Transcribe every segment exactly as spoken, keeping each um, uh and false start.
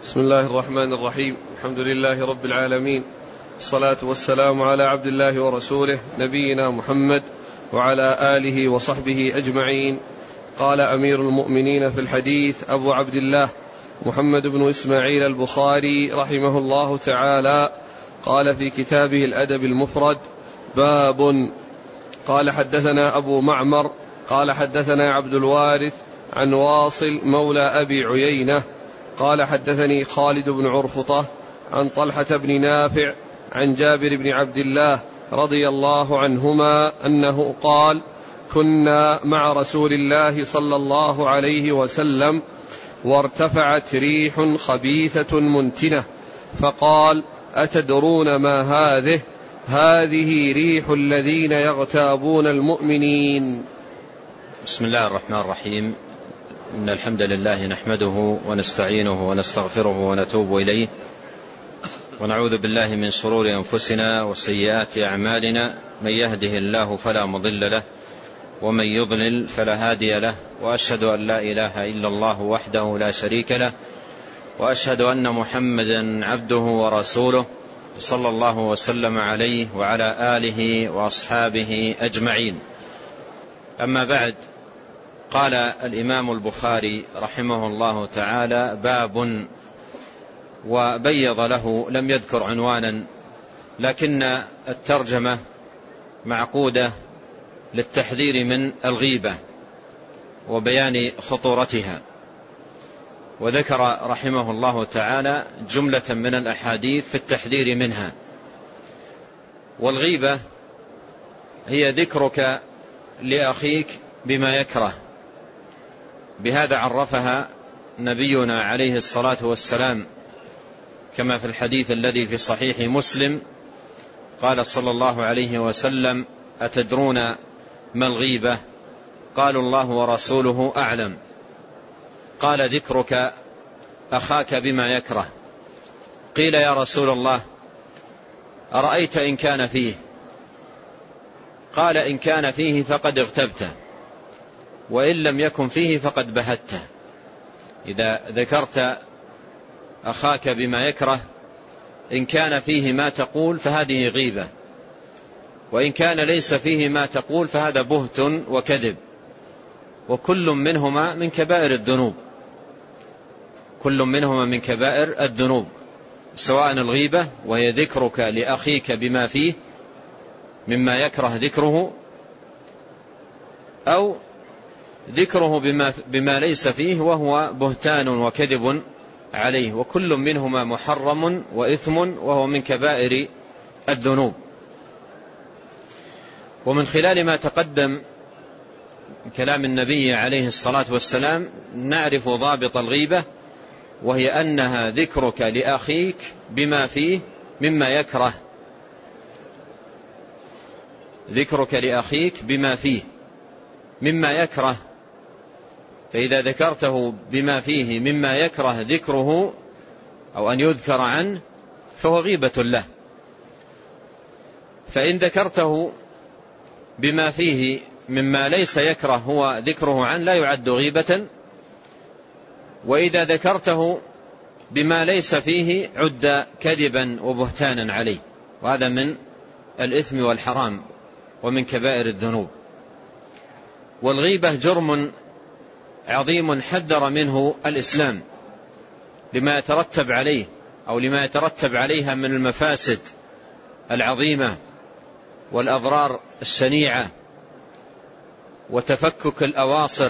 بسم الله الرحمن الرحيم. الحمد لله رب العالمين، الصلاة والسلام على عبد الله ورسوله نبينا محمد وعلى آله وصحبه أجمعين. قال أمير المؤمنين في الحديث أبو عبد الله محمد بن إسماعيل البخاري رحمه الله تعالى، قال في كتابه الأدب المفرد: باب. قال حدثنا أبو معمر قال حدثنا عبد الوارث عن واصل مولى أبي عيينة قال حدثني خالد بن عرفطة عن طلحة بن نافع عن جابر بن عبد الله رضي الله عنهما أنه قال: كنا مع رسول الله صلى الله عليه وسلم وارتفعت ريح خبيثة منتنة فقال: أتدرون ما هذه؟ هذه ريح الذين يغتابون المؤمنين. بسم الله الرحمن الرحيم. إن الحمد لله نحمده ونستعينه ونستغفره ونتوب إليه، ونعوذ بالله من شرور أنفسنا وسيئات أعمالنا. من يهده الله فلا مضل له، ومن يضلل فلا هادي له، وأشهد أن لا إله إلا الله وحده لا شريك له، وأشهد أن محمدا عبده ورسوله صلى الله وسلم عليه وعلى آله وأصحابه أجمعين. أما بعد، قال الإمام البخاري رحمه الله تعالى: باب، وبيض له، لم يذكر عنوانا، لكن الترجمة معقودة للتحذير من الغيبة وبيان خطورتها. وذكر رحمه الله تعالى جملة من الأحاديث في التحذير منها. والغيبة هي ذكرك لأخيك بما يكره، بهذا عرفها نبينا عليه الصلاة والسلام كما في الحديث الذي في صحيح مسلم، قال صلى الله عليه وسلم: أتدرون ما الغيبة؟ قالوا: الله ورسوله أعلم. قال: ذكرك أخاك بما يكره. قيل: يا رسول الله، أرأيت إن كان فيه؟ قال: إن كان فيه فقد اغتبته، وإن لم يكن فيه فقد بهته. إذا ذكرت أخاك بما يكره، إن كان فيه ما تقول فهذه غيبة، وإن كان ليس فيه ما تقول فهذا بهت وكذب، وكل منهما من كبائر الذنوب، كل منهما من كبائر الذنوب، سواء الغيبة وهي ذكرك لأخيك بما فيه مما يكره ذكره، أو ذكره بما, بما ليس فيه وهو بهتان وكذب عليه، وكل منهما محرم وإثم وهو من كبائر الذنوب. ومن خلال ما تقدم كلام النبي عليه الصلاة والسلام نعرف ضابط الغيبة، وهي أنها ذكرك لأخيك بما فيه مما يكره، ذكرك لأخيك بما فيه مما يكره. فإذا ذكرته بما فيه مما يكره ذكره أو أن يذكر عنه فهو غيبة له. فإن ذكرته بما فيه مما ليس يكره هو ذكره عنه لا يعد غيبة، وإذا ذكرته بما ليس فيه عد كذبا وبهتانا عليه، وهذا من الإثم والحرام ومن كبائر الذنوب. والغيبة جرم عظيم حذر منه الإسلام لما يترتب عليه أو لما يترتب عليها من المفاسد العظيمة والأضرار الشنيعة وتفكك الأواصر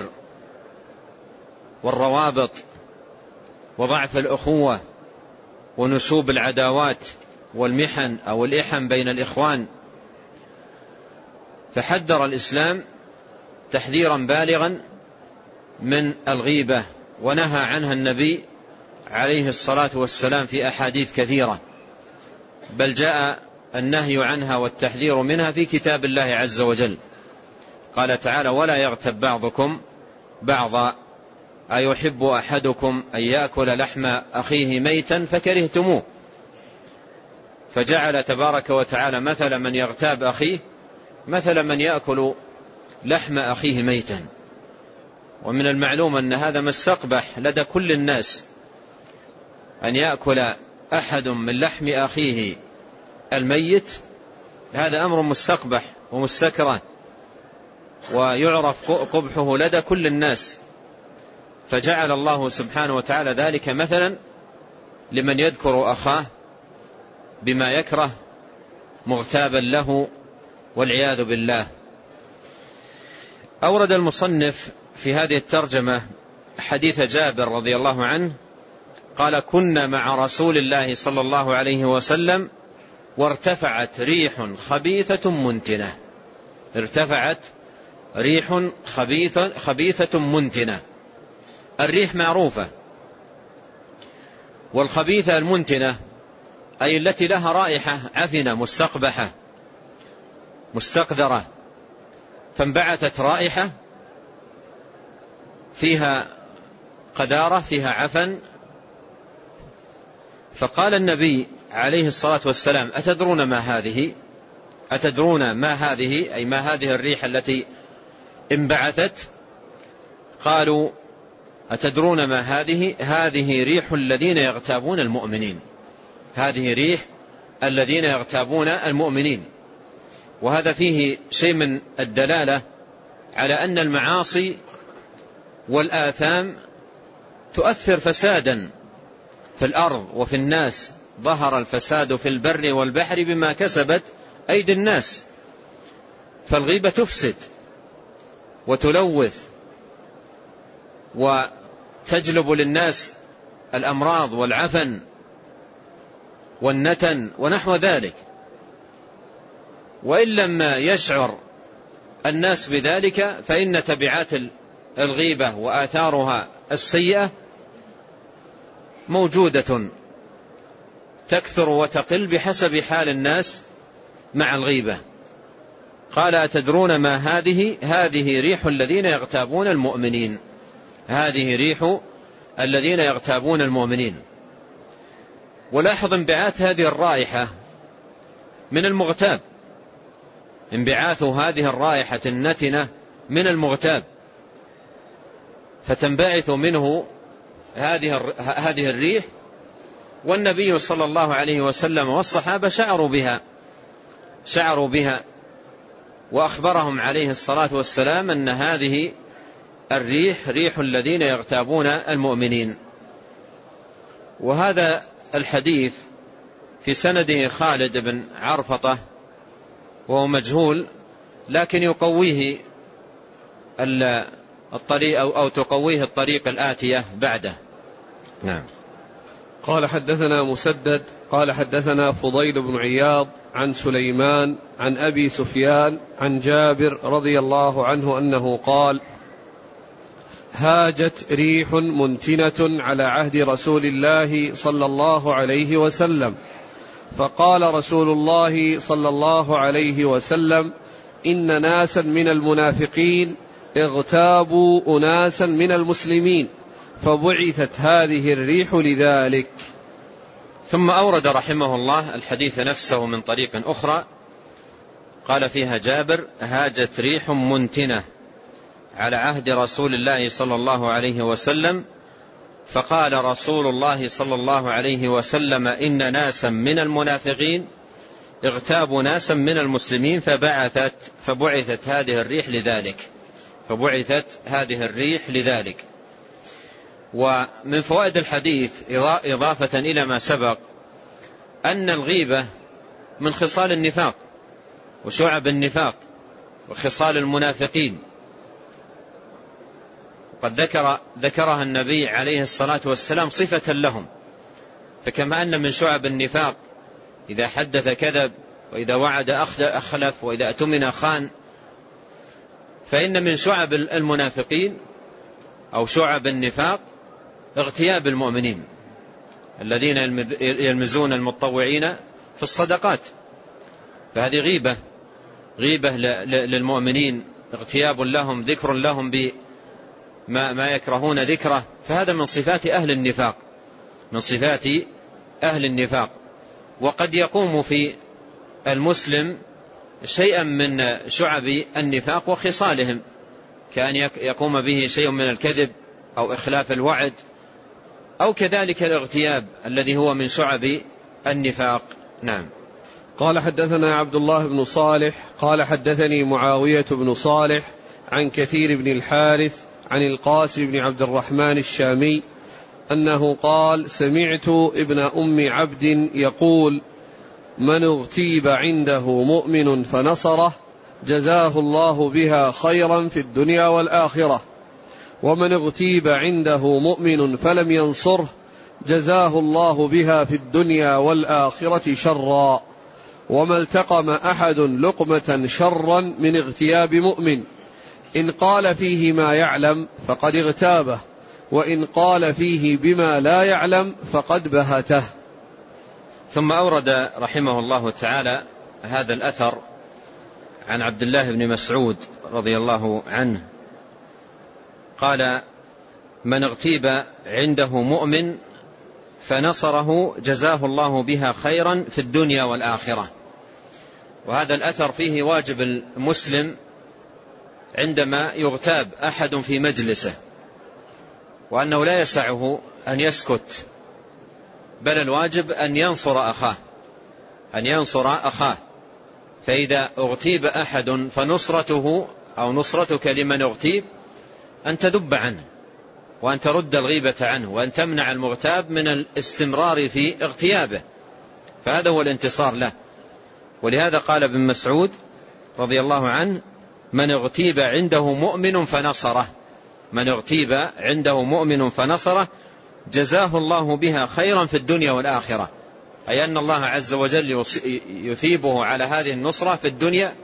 والروابط وضعف الأخوة ونشوب العداوات والمحن أو الإحن بين الإخوان. فحذر الإسلام تحذيرا بالغا من الغيبة، ونهى عنها النبي عليه الصلاة والسلام في أحاديث كثيرة، بل جاء النهي عنها والتحذير منها في كتاب الله عز وجل. قال تعالى: ولا يغتب بعضكم بعضا أيحب أحدكم أن يأكل لحم أخيه ميتا فكرهتموه. فجعل تبارك وتعالى مثل من يغتاب أخيه مثل من يأكل لحم أخيه ميتا. ومن المعلوم أن هذا مستقبح لدى كل الناس، أن يأكل أحد من لحم أخيه الميت هذا أمر مستقبح ومستكره ويعرف قبحه لدى كل الناس، فجعل الله سبحانه وتعالى ذلك مثلا لمن يذكر أخاه بما يكره مغتابا له والعياذ بالله. أورد المصنف في هذه الترجمة حديث جابر رضي الله عنه قال: كنا مع رسول الله صلى الله عليه وسلم وارتفعت ريح خبيثة منتنة. ارتفعت ريح خبيثة, خبيثة منتنة. الريح معروفة، والخبيثة المنتنة أي التي لها رائحة عفنة مستقبحة مستقذرة، فانبعثت رائحة فيها قذارة فيها عفن. فقال النبي عليه الصلاة والسلام: أتدرون ما هذه؟ أتدرون ما هذه؟ أي ما هذه الريح التي انبعثت؟ قالوا: أتدرون ما هذه؟ هذه ريح الذين يغتابون المؤمنين. هذه ريح الذين يغتابون المؤمنين. وهذا فيه شيء من الدلالة على أن المعاصي والآثام تؤثر فسادا في الأرض وفي الناس. ظهر الفساد في البر والبحر بما كسبت أيدي الناس. فالغيبة تفسد وتلوث وتجلب للناس الأمراض والعفن والنتن ونحو ذلك. وإن لم يشعر الناس بذلك فإن تبعات الغيبة وآثارها السيئة موجودة تكثر وتقل بحسب حال الناس مع الغيبة. قال: أتدرون ما هذه؟ هذه ريح الذين يغتابون المؤمنين. هذه ريح الذين يغتابون المؤمنين. ولاحظ انبعاث هذه الرائحة من المغتاب، انبعاث هذه الرائحة النتنة من المغتاب، فتنبعث منه هذه هذه الريح. والنبي صلى الله عليه وسلم والصحابة شعروا بها شعروا بها وأخبرهم عليه الصلاة والسلام أن هذه الريح ريح الذين يغتابون المؤمنين. وهذا الحديث في سنده خالد بن عرفطة وهو مجهول، لكن يقويه الطريق أو, أو تقويه الطريق الآتية بعده. نعم. قال: حدثنا مسدد قال حدثنا فضيل بن عياض عن سليمان عن أبي سفيان عن جابر رضي الله عنه أنه قال: هاجت ريح منتنة على عهد رسول الله صلى الله عليه وسلم، فقال رسول الله صلى الله عليه وسلم: إن ناسا من المنافقين اغتابوا أناسا من المسلمين، فبعثت هذه الريح لذلك. ثم أورد رحمه الله الحديث نفسه من طريق أخرى، قال فيها جابر: هاجت ريح منتنة على عهد رسول الله صلى الله عليه وسلم، فقال رسول الله صلى الله عليه وسلم: إن ناسا من المنافقين اغتابوا ناسا من المسلمين، فبعثت فبعثت هذه الريح لذلك فبعثت هذه الريح لذلك. ومن فوائد الحديث إضافة إلى ما سبق أن الغيبة من خصال النفاق وشعب النفاق وخصال المنافقين، وقد ذكر ذكرها النبي عليه الصلاة والسلام صفة لهم. فكما أن من شعب النفاق إذا حدث كذب، وإذا وعد أخلف، وإذا أتمن خان، فإن من شعب المنافقين أو شعب النفاق اغتياب المؤمنين الذين يلمزون المتطوعين في الصدقات. فهذه غيبة غيبة للمؤمنين، اغتياب لهم، ذكر لهم بما ما يكرهون ذكره. فهذا من صفات أهل النفاق من صفات أهل النفاق. وقد يقوم في المسلم شيئا من شعب النفاق وخصالهم، كأن يقوم به شيء من الكذب أو إخلاف الوعد أو كذلك الاغتياب الذي هو من شعب النفاق. نعم. قال حدثنا عبد الله بن صالح قال حدثني معاوية بن صالح عن كثير بن الحارث عن القاسم بن عبد الرحمن الشامي أنه قال سمعت ابن أم عبد يقول من اغتيب عنده مؤمن فنصره جزاه الله بها خيرا في الدنيا والآخرة، ومن اغتيب عنده مؤمن فلم ينصره جزاه الله بها في الدنيا والآخرة شرا، وما التقم أحد لقمة شرا من اغتياب مؤمن، إن قال فيه ما يعلم فقد اغتابه، وإن قال فيه بما لا يعلم فقد بهته. ثم أورد رحمه الله تعالى هذا الأثر عن عبد الله بن مسعود رضي الله عنه قال من اغتيب عنده مؤمن فنصره جزاه الله بها خيرا في الدنيا والآخرة. وهذا الأثر فيه واجب المسلم عندما يغتاب أحد في مجلسه، وأنه لا يسعه أن يسكت، بل الواجب أن ينصر أخاه أن ينصر أخاه فإذا اغتيب أحد فنصرته أو نصرتك لمن اغتيب أن تذب عنه، وأن ترد الغيبة عنه، وأن تمنع المغتاب من الاستمرار في اغتيابه، فهذا هو الانتصار له. ولهذا قال ابن مسعود رضي الله عنه من اغتيب عنده مؤمن فنصره من اغتيب عنده مؤمن فنصره جزاه الله بها خيرا في الدنيا والآخرة، أي أن الله عز وجل يثيبه على هذه النصرة في الدنيا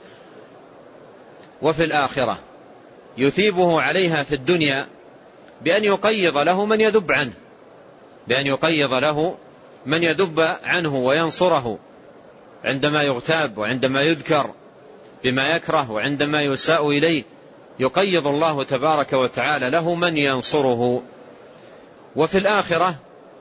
وفي الآخرة. يثيبه عليها في الدنيا بأن يقيض له من يذب عنه بأن يقيض له من يذب عنه وينصره عندما يغتاب، وعندما يذكر بما يكره، وعندما يساء إليه يقيض الله تبارك وتعالى له من ينصره. وفي الآخرة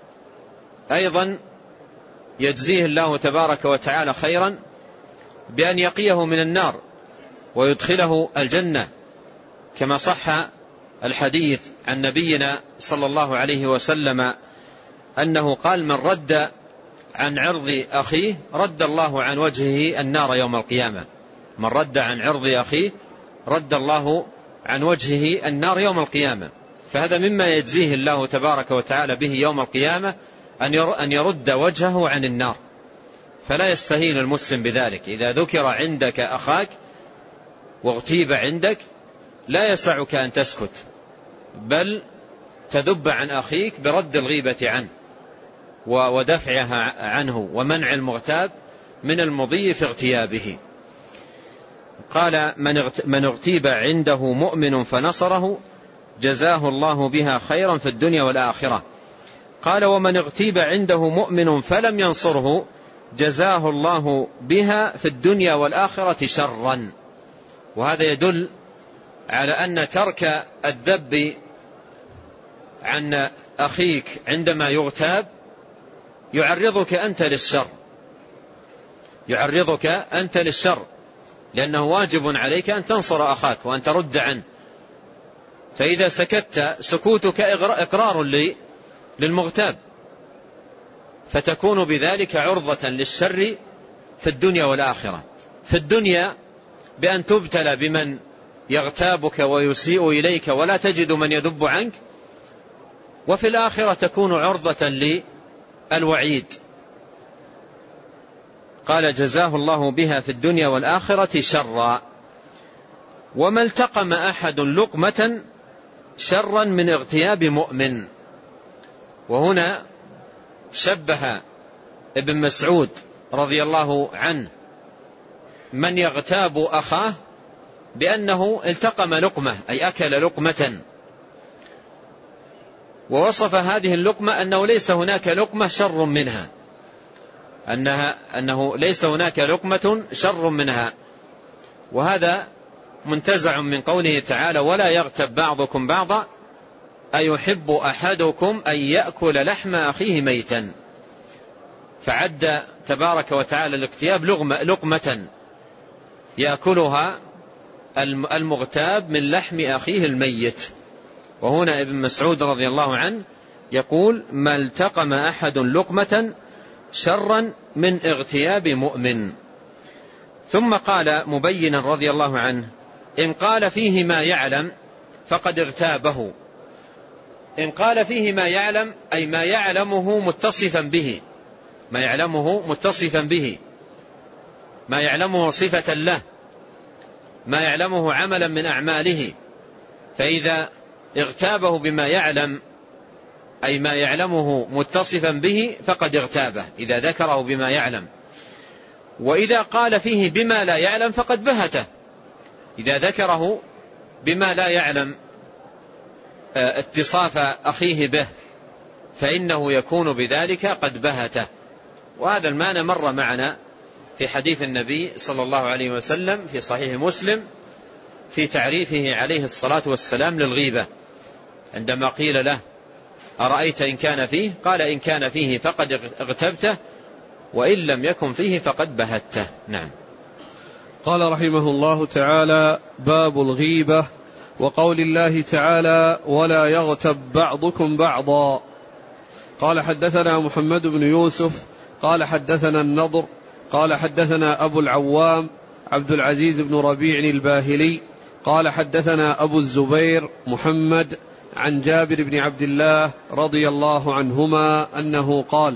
أيضا يجزيه الله تبارك وتعالى خيرا بأن يقيه من النار ويدخله الجنة، كما صح الحديث عن نبينا صلى الله عليه وسلم أنه قال من رد عن عرض أخيه رد الله عن وجهه النار يوم القيامة من رد عن عرض أخيه رد الله عن وجهه النار يوم القيامة. فهذا مما يجزيه الله تبارك وتعالى به يوم القيامة أن يرد وجهه عن النار. فلا يستهين المسلم بذلك. إذا ذكر عندك أخاك واغتيب عندك لا يسعك أن تسكت، بل تذب عن أخيك برد الغيبة عنه ودفعها عنه ومنع المغتاب من المضي في اغتيابه. قال من اغتيب عنده مؤمن فنصره جزاه الله بها خيرا في الدنيا والآخرة. قال ومن اغتيب عنده مؤمن فلم ينصره جزاه الله بها في الدنيا والآخرة شرا. وهذا يدل على أن ترك الذب عن أخيك عندما يغتاب يعرضك أنت للشر يعرضك أنت للشر لأنه واجب عليك أن تنصر أخاك وأن ترد عنه. فإذا سكت سكوتك إقرار للمغتاب، فتكون بذلك عرضة للشر في الدنيا والآخرة. في الدنيا بأن تبتلى بمن يغتابك ويسيء إليك ولا تجد من يذب عنك، وفي الآخرة تكون عرضة للوعيد. قال جزاه الله بها في الدنيا والآخرة شرا. وما التقم أحد لقمة شرا من اغتياب مؤمن. وهنا شبه ابن مسعود رضي الله عنه من يغتاب أخاه بأنه التقم لقمة، أي أكل لقمة، ووصف هذه اللقمة أنه ليس هناك لقمة شر منها أنها أنه ليس هناك لقمة شر منها. وهذا منتزع من قوله تعالى ولا يغتب بعضكم بعضا أيحب أحدكم أن يأكل لحم أخيه ميتا. فعد تبارك وتعالى الاغتياب لقمة يأكلها المغتاب من لحم أخيه الميت. وهنا ابن مسعود رضي الله عنه يقول: ما التقم أحد لقمة شرا من اغتياب مؤمن. ثم قال مبينا رضي الله عنه: إن قال فيه ما يعلم فقد اغتابه. إن قال فيه ما يعلم أي ما يعلمه متصفا به، ما يعلمه متصفا به، ما يعلمه صفة له، ما يعلمه عملا من أعماله. فإذا اغتابه بما يعلم أي ما يعلمه متصفا به فقد اغتابه إذا ذكره بما يعلم. وإذا قال فيه بما لا يعلم فقد بهته، إذا ذكره بما لا يعلم اتصاف أخيه به فإنه يكون بذلك قد بهته. وهذا المعنى مر معنا في حديث النبي صلى الله عليه وسلم في صحيح مسلم في تعريفه عليه الصلاة والسلام للغيبة، عندما قيل له: أرأيت إن كان فيه؟ قال: إن كان فيه فقد اغتبته، وإن لم يكن فيه فقد بهته. نعم. قال رحمه الله تعالى: باب الغيبة وقول الله تعالى: ولا يغتب بعضكم بعضا. قال: حدثنا محمد بن يوسف قال حدثنا النضر قال حدثنا أبو العوام عبد العزيز بن ربيع الباهلي قال حدثنا أبو الزبير محمد عن جابر بن عبد الله رضي الله عنهما أنه قال: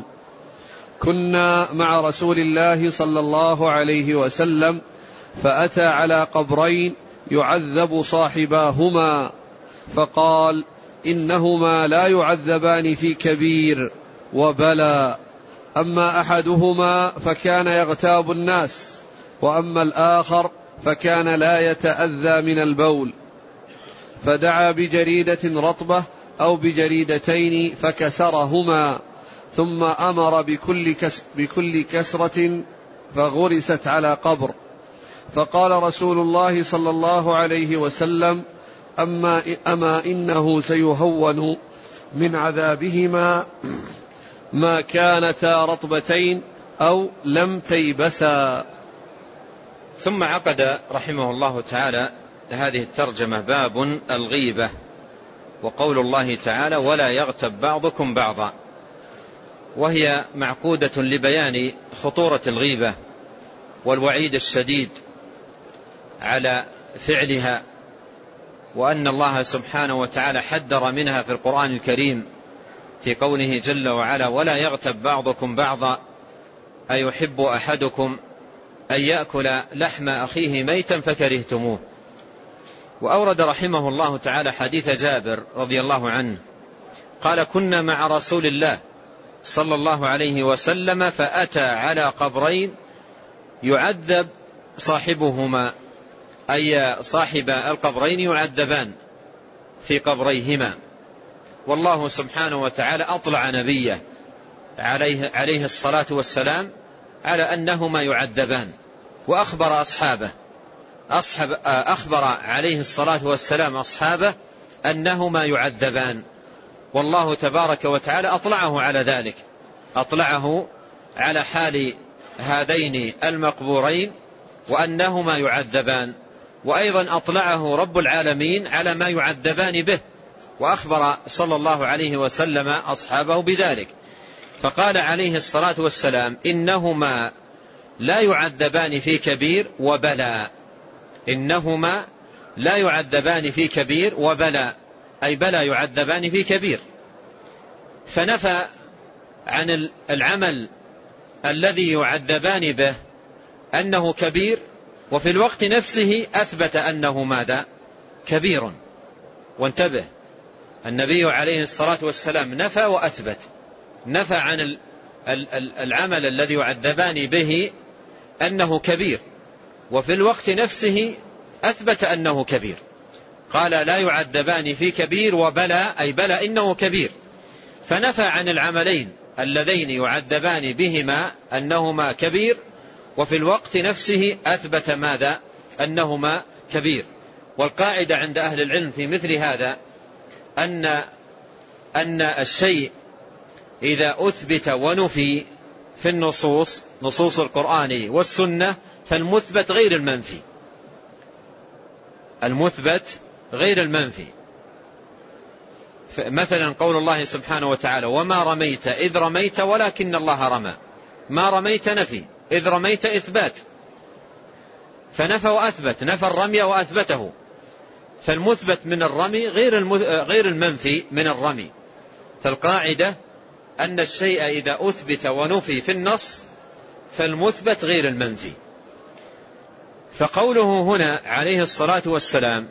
كنا مع رسول الله صلى الله عليه وسلم فأتى على قبرين يعذب صاحباهما، فقال: إنهما لا يعذبان في كبير وبلى، أما أحدهما فكان يغتاب الناس، وأما الآخر فكان لا يتأذى من البول. فدعا بجريدة رطبة أو بجريدتين فكسرهما، ثم أمر بكل, كس بكل كسرة فغرست على قبر. فقال رسول الله صلى الله عليه وسلم: أما, أما إنه سيهون من عذابهما ما كانتا رطبتين أو لم تيبسا. ثم عقد رحمه الله تعالى هذه الترجمة: باب الغيبة وقول الله تعالى: ولا يغتب بعضكم بعضا. وهي معقودة لبيان خطورة الغيبة والوعيد الشديد على فعلها، وأن الله سبحانه وتعالى حذر منها في القرآن الكريم في قوله جل وعلا: ولا يغتب بعضكم بعضا أيحب أحدكم أن يأكل لحم أخيه ميتا فكرهتموه. وأورد رحمه الله تعالى حديث جابر رضي الله عنه قال: كنا مع رسول الله صلى الله عليه وسلم فأتى على قبرين يعذب صاحبهما، أي صاحب القبرين يعذبان في قبريهما، والله سبحانه وتعالى أطلع نبيه عليه, عليه الصلاة والسلام على أنهما يعذبان، وأخبر أصحابه أصحب أخبر عليه الصلاة والسلام أصحابه أنهما يعذبان، والله تبارك وتعالى أطلعه على ذلك، أطلعه على حال هذين المقبورين وأنهما يعذبان، وأيضا أطلعه رب العالمين على ما يعذبان به، وأخبر صلى الله عليه وسلم أصحابه بذلك. فقال عليه الصلاة والسلام: إنهما لا يعذبان في كبير وبلى. إنهما لا يعذبان في كبير وبلى، أي بلى يعذبان في كبير. فنفى عن العمل الذي يعذبان به أنه كبير، وفي الوقت نفسه أثبت أنه ماذا؟ كبير. وانتبه، النبي عليه الصلاة والسلام نفى وأثبت. نفى عن العمل الذي يعذبان به أنه كبير، وفي الوقت نفسه أثبت أنه كبير. قال: لا يعذبان في كبير وبلى، أي بلى إنه كبير. فنفى عن العملين اللذين يعذبان بهما أنهما كبير، وفي الوقت نفسه أثبت ماذا؟ أنهما كبير. والقاعدة عند أهل العلم في مثل هذا أن أن الشيء إذا أثبت ونفي في النصوص، نصوص القرآن والسنة، فالمثبت غير المنفي، المثبت غير المنفي. مثلا قول الله سبحانه وتعالى وما رميت إذ رميت ولكن الله رمى، ما رميت نفي، إذ رميت إثبات، فنفى وأثبت، نفى الرمي وأثبته. فالمثبت من الرمي غير المنفي من الرمي. فالقاعدة أن الشيء إذا أثبت ونفي في النص فالمثبت غير المنفي. فقوله هنا عليه الصلاة والسلام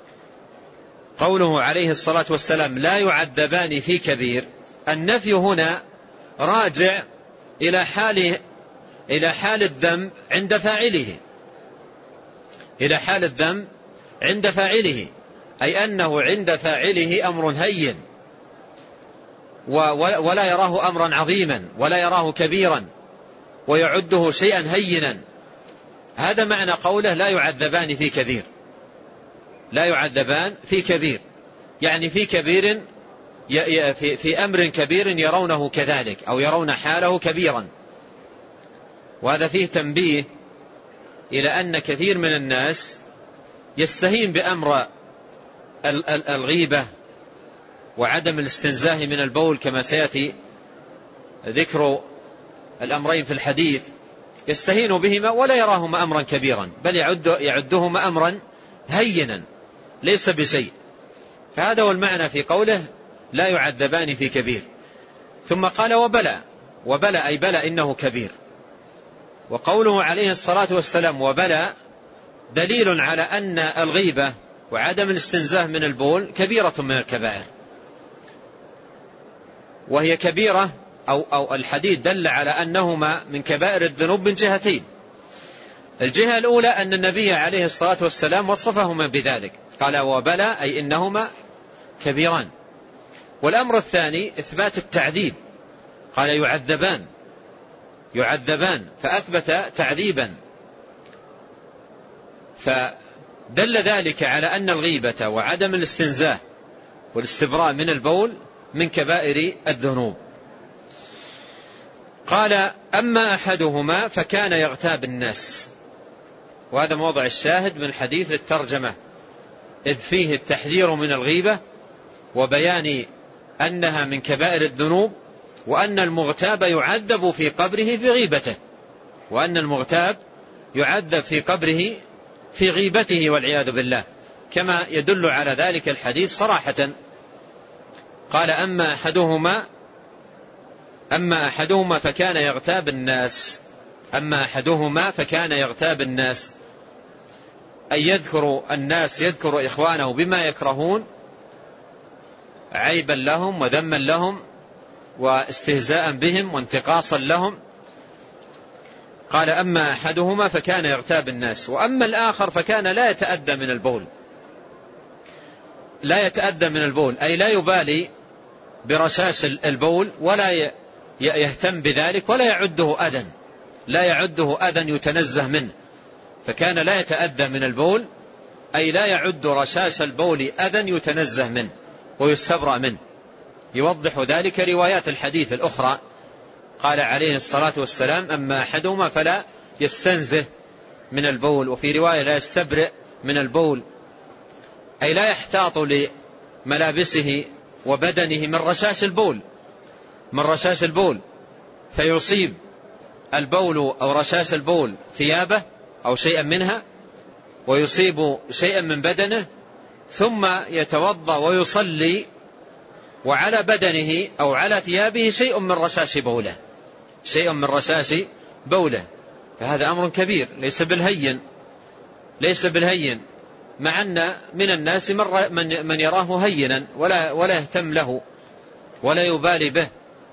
قوله عليه الصلاة والسلام لا يعذبان في كبير، النفي هنا راجع إلى حال إلى حال الذنب عند فاعله، إلى حال الذنب عند فاعله، أي أنه عند فاعله أمر هين ولا يراه أمرا عظيما ولا يراه كبيرا ويعده شيئا هينا. هذا معنى قوله لا يعذبان في كبير، لا يعذبان في كبير، يعني في كبير في أمر كبير يرونه كذلك أو يرون حاله كبيرا. وهذا فيه تنبيه إلى أن كثير من الناس يستهين بأمر الغيبة وعدم الاستنزاه من البول كما سيأتي ذكر الأمرين في الحديث، يستهين بهما ولا يراهما أمرا كبيرا بل يعد يعدهما أمرا هينا ليس بشيء. فهذا هو المعنى في قوله لا يعذبان في كبير. ثم قال وبلى، وبلى أي بلى إنه كبير. وقوله عليه الصلاة والسلام وبلى دليل على أن الغيبة وعدم الاستنزاه من البول كبيرة من الكبائر، وهي كبيرة أو, أو الحديث دل على أنهما من كبائر الذنوب من جهتين. الجهة الأولى أن النبي عليه الصلاة والسلام وصفهما بذلك، قال وبلى أي إنهما كبيران. والأمر الثاني إثبات التعذيب، قال يعذبان يعذبان فأثبت تعذيبا، فدل ذلك على أن الغيبة وعدم الاستنزاه والاستبراء من البول من كبائر الذنوب. قال أما أحدهما فكان يغتاب الناس، وهذا موضع الشاهد من الحديث للترجمة، إذ فيه التحذير من الغيبة وبيان أنها من كبائر الذنوب، وأن المغتاب يعذب في قبره بغيبته، وأن المغتاب يعذب في قبره في غيبته والعياذ بالله، كما يدل على ذلك الحديث صراحة. قال أما أحدهما أما أحدهما فكان يغتاب الناس، أما أحدهما فكان يغتاب الناس، أي يذكر الناس يذكر إخوانه بما يكرهون عيبا لهم وذما لهم واستهزاء بهم وانتقاصا لهم. قال أما أحدهما فكان يغتاب الناس، وأما الآخر فكان لا يتأذى من البول، لا يتأذى من البول أي لا يبالي برشاش البول ولا يهتم بذلك ولا يعده أذى، لا يعده أذى يتنزه منه، فكان لا يتأذى من البول أي لا يعد رشاش البول أذى يتنزه منه ويستبرأ منه. يوضح ذلك روايات الحديث الأخرى، قال عليه الصلاة والسلام أما أحدهما فلا يستنزه من البول، وفي رواية لا يستبرئ من البول، أي لا يحتاط لملابسه وبدنه من رشاش البول من رشاش البول فيصيب البول أو رشاش البول ثيابه أو شيئا منها ويصيب شيئا من بدنه، ثم يتوضأ ويصلي وعلى بدنه أو على ثيابه شيء من رشاش بوله شيء من رشاش بوله فهذا أمر كبير ليس بالهين ليس بالهين مع أن من الناس من, من يراه هينا ولا, ولا يهتم له ولا يبالي به.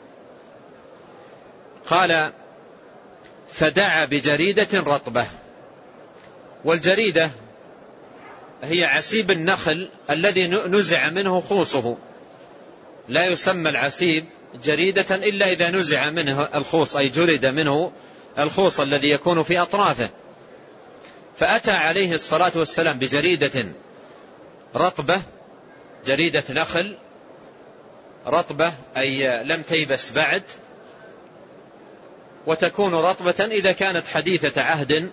قال فدعا بجريدة رطبة، والجريدة هي عسيب النخل الذي نزع منه خوصه، لا يسمى العسيب جريدة إلا إذا نزع منه الخوص أي جرد منه الخوص الذي يكون في أطرافه. فأتى عليه الصلاة والسلام بجريدة رطبة، جريدة نخل رطبة أي لم تيبس بعد، وتكون رطبة إذا كانت حديثة عهد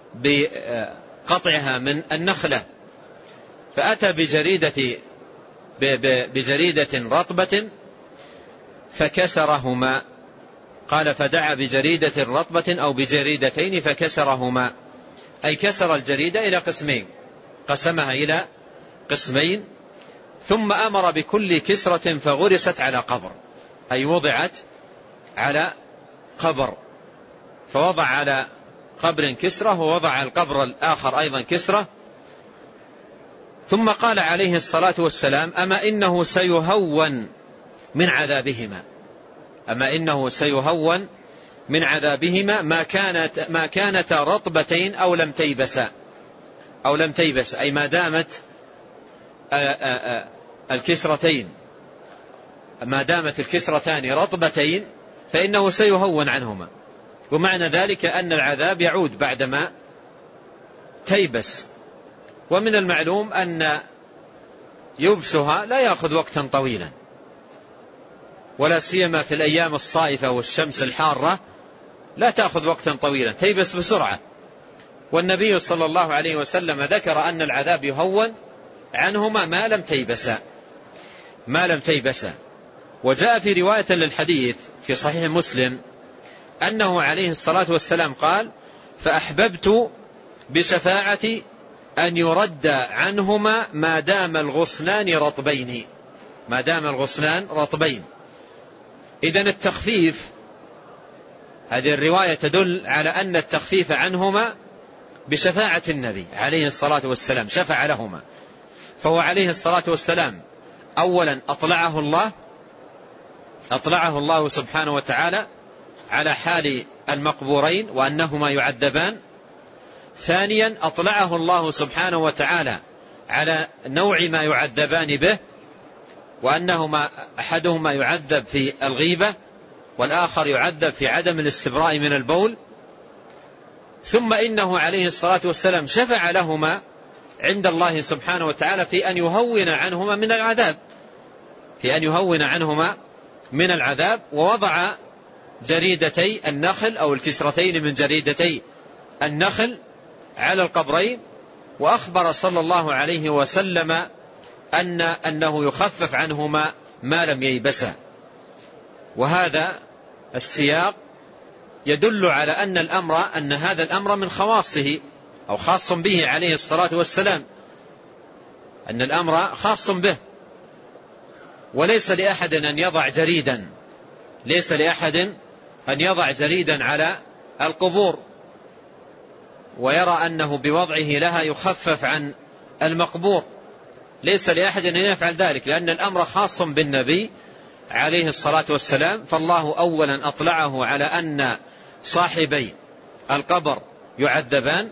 بقطعها من النخلة. فأتى بجريدة بجريدة رطبة فكسرهما. قال فدعا بجريدة رطبة أو بجريدتين فكسرهما، أي كسر الجريدة إلى قسمين، قسمها إلى قسمين، ثم أمر بكل كسرة فغرست على قبر، أي وضعت على قبر، فوضع على قبر كسرة ووضع على القبر الآخر أيضا كسرة. ثم قال عليه الصلاة والسلام أما إنه سيهون من عذابهما، أما إنه سيهون من عذابهما ما كانت ما كانتا رطبتين أو لم تيبسا، أو لم تيبس أي ما دامت الكسرتين، ما دامت الكسرتان رطبتين فإنه سيهون عنهما. ومعنى ذلك أن العذاب يعود بعدما تيبس. ومن المعلوم أن يبسها لا يأخذ وقتا طويلا، ولا سيما في الأيام الصائفة والشمس الحارة لا تأخذ وقتا طويلا، تيبس بسرعة. والنبي صلى الله عليه وسلم ذكر أن العذاب يهون عنهما ما لم تيبسا، ما لم تيبسا. وجاء في رواية للحديث في صحيح مسلم أنه عليه الصلاة والسلام قال فأحببت بشفاعتي أن يرد عنهما ما دام الغصنان رطبين، ما دام الغصنان رطبين. إذن التخفيف، هذه الرواية تدل على أن التخفيف عنهما بشفاعة النبي عليه الصلاة والسلام، شفع لهما. فهو عليه الصلاة والسلام أولا أطلعه الله أطلعه الله سبحانه وتعالى على حال المقبورين وأنهما يعذبان. ثانيا أطلعه الله سبحانه وتعالى على نوع ما يعذبان به، وأنهما أحدهما يعذب في الغيبة والآخر يعذب في عدم الاستبراء من البول. ثم إنه عليه الصلاة والسلام شفع لهما عند الله سبحانه وتعالى في أن يهون عنهما من العذاب، في أن يهون عنهما من العذاب. ووضع جريدتي النخل أو الكسرتين من جريدتي النخل على القبرين، وأخبر صلى الله عليه وسلم أن أنه يخفف عنهما ما لم ييبسا. وهذا السياق يدل على أن الأمر أن هذا الأمر من خواصه أو خاص به عليه الصلاة والسلام، أن الأمر خاص به، وليس لأحد أن يضع جريدا ليس لأحد أن يضع جريدا على القبور ويرى أنه بوضعه لها يخفف عن المقبور، ليس لأحد أن يفعل ذلك، لأن الأمر خاص بالنبي عليه الصلاة والسلام. فالله أولا أطلعه على أن صاحبي القبر يعذبان،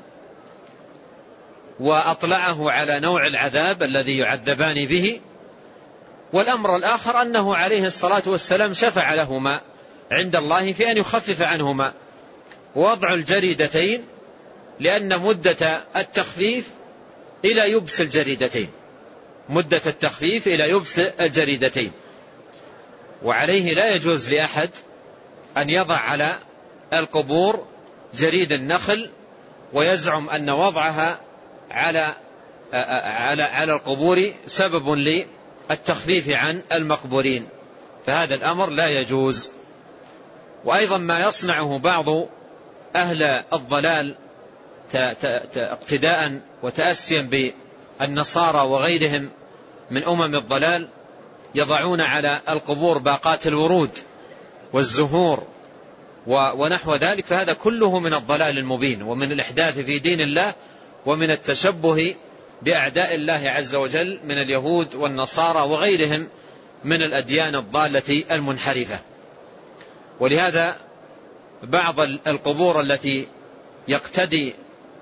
وأطلعه على نوع العذاب الذي يعذبان به. والأمر الآخر أنه عليه الصلاة والسلام شفع لهما عند الله في أن يخفف عنهما. وضع الجريدتين لأن مدة التخفيف إلى يبس الجريدتين، مدة التخفيف إلى يبس الجريدتين. وعليه لا يجوز لأحد أن يضع على القبور جريد النخل ويزعم أن وضعها على على على القبور سبب للتخفيف عن المقبورين، فهذا الأمر لا يجوز. وأيضا ما يصنعه بعض أهل الضلال اقتداء وتأسيا بالنصارى وغيرهم من أمم الضلال، يضعون على القبور باقات الورود والزهور ونحو ذلك، فهذا كله من الضلال المبين ومن الإحداث في دين الله ومن التشبه بأعداء الله عز وجل من اليهود والنصارى وغيرهم من الأديان الضالة المنحرفة. ولهذا بعض القبور التي يقتدي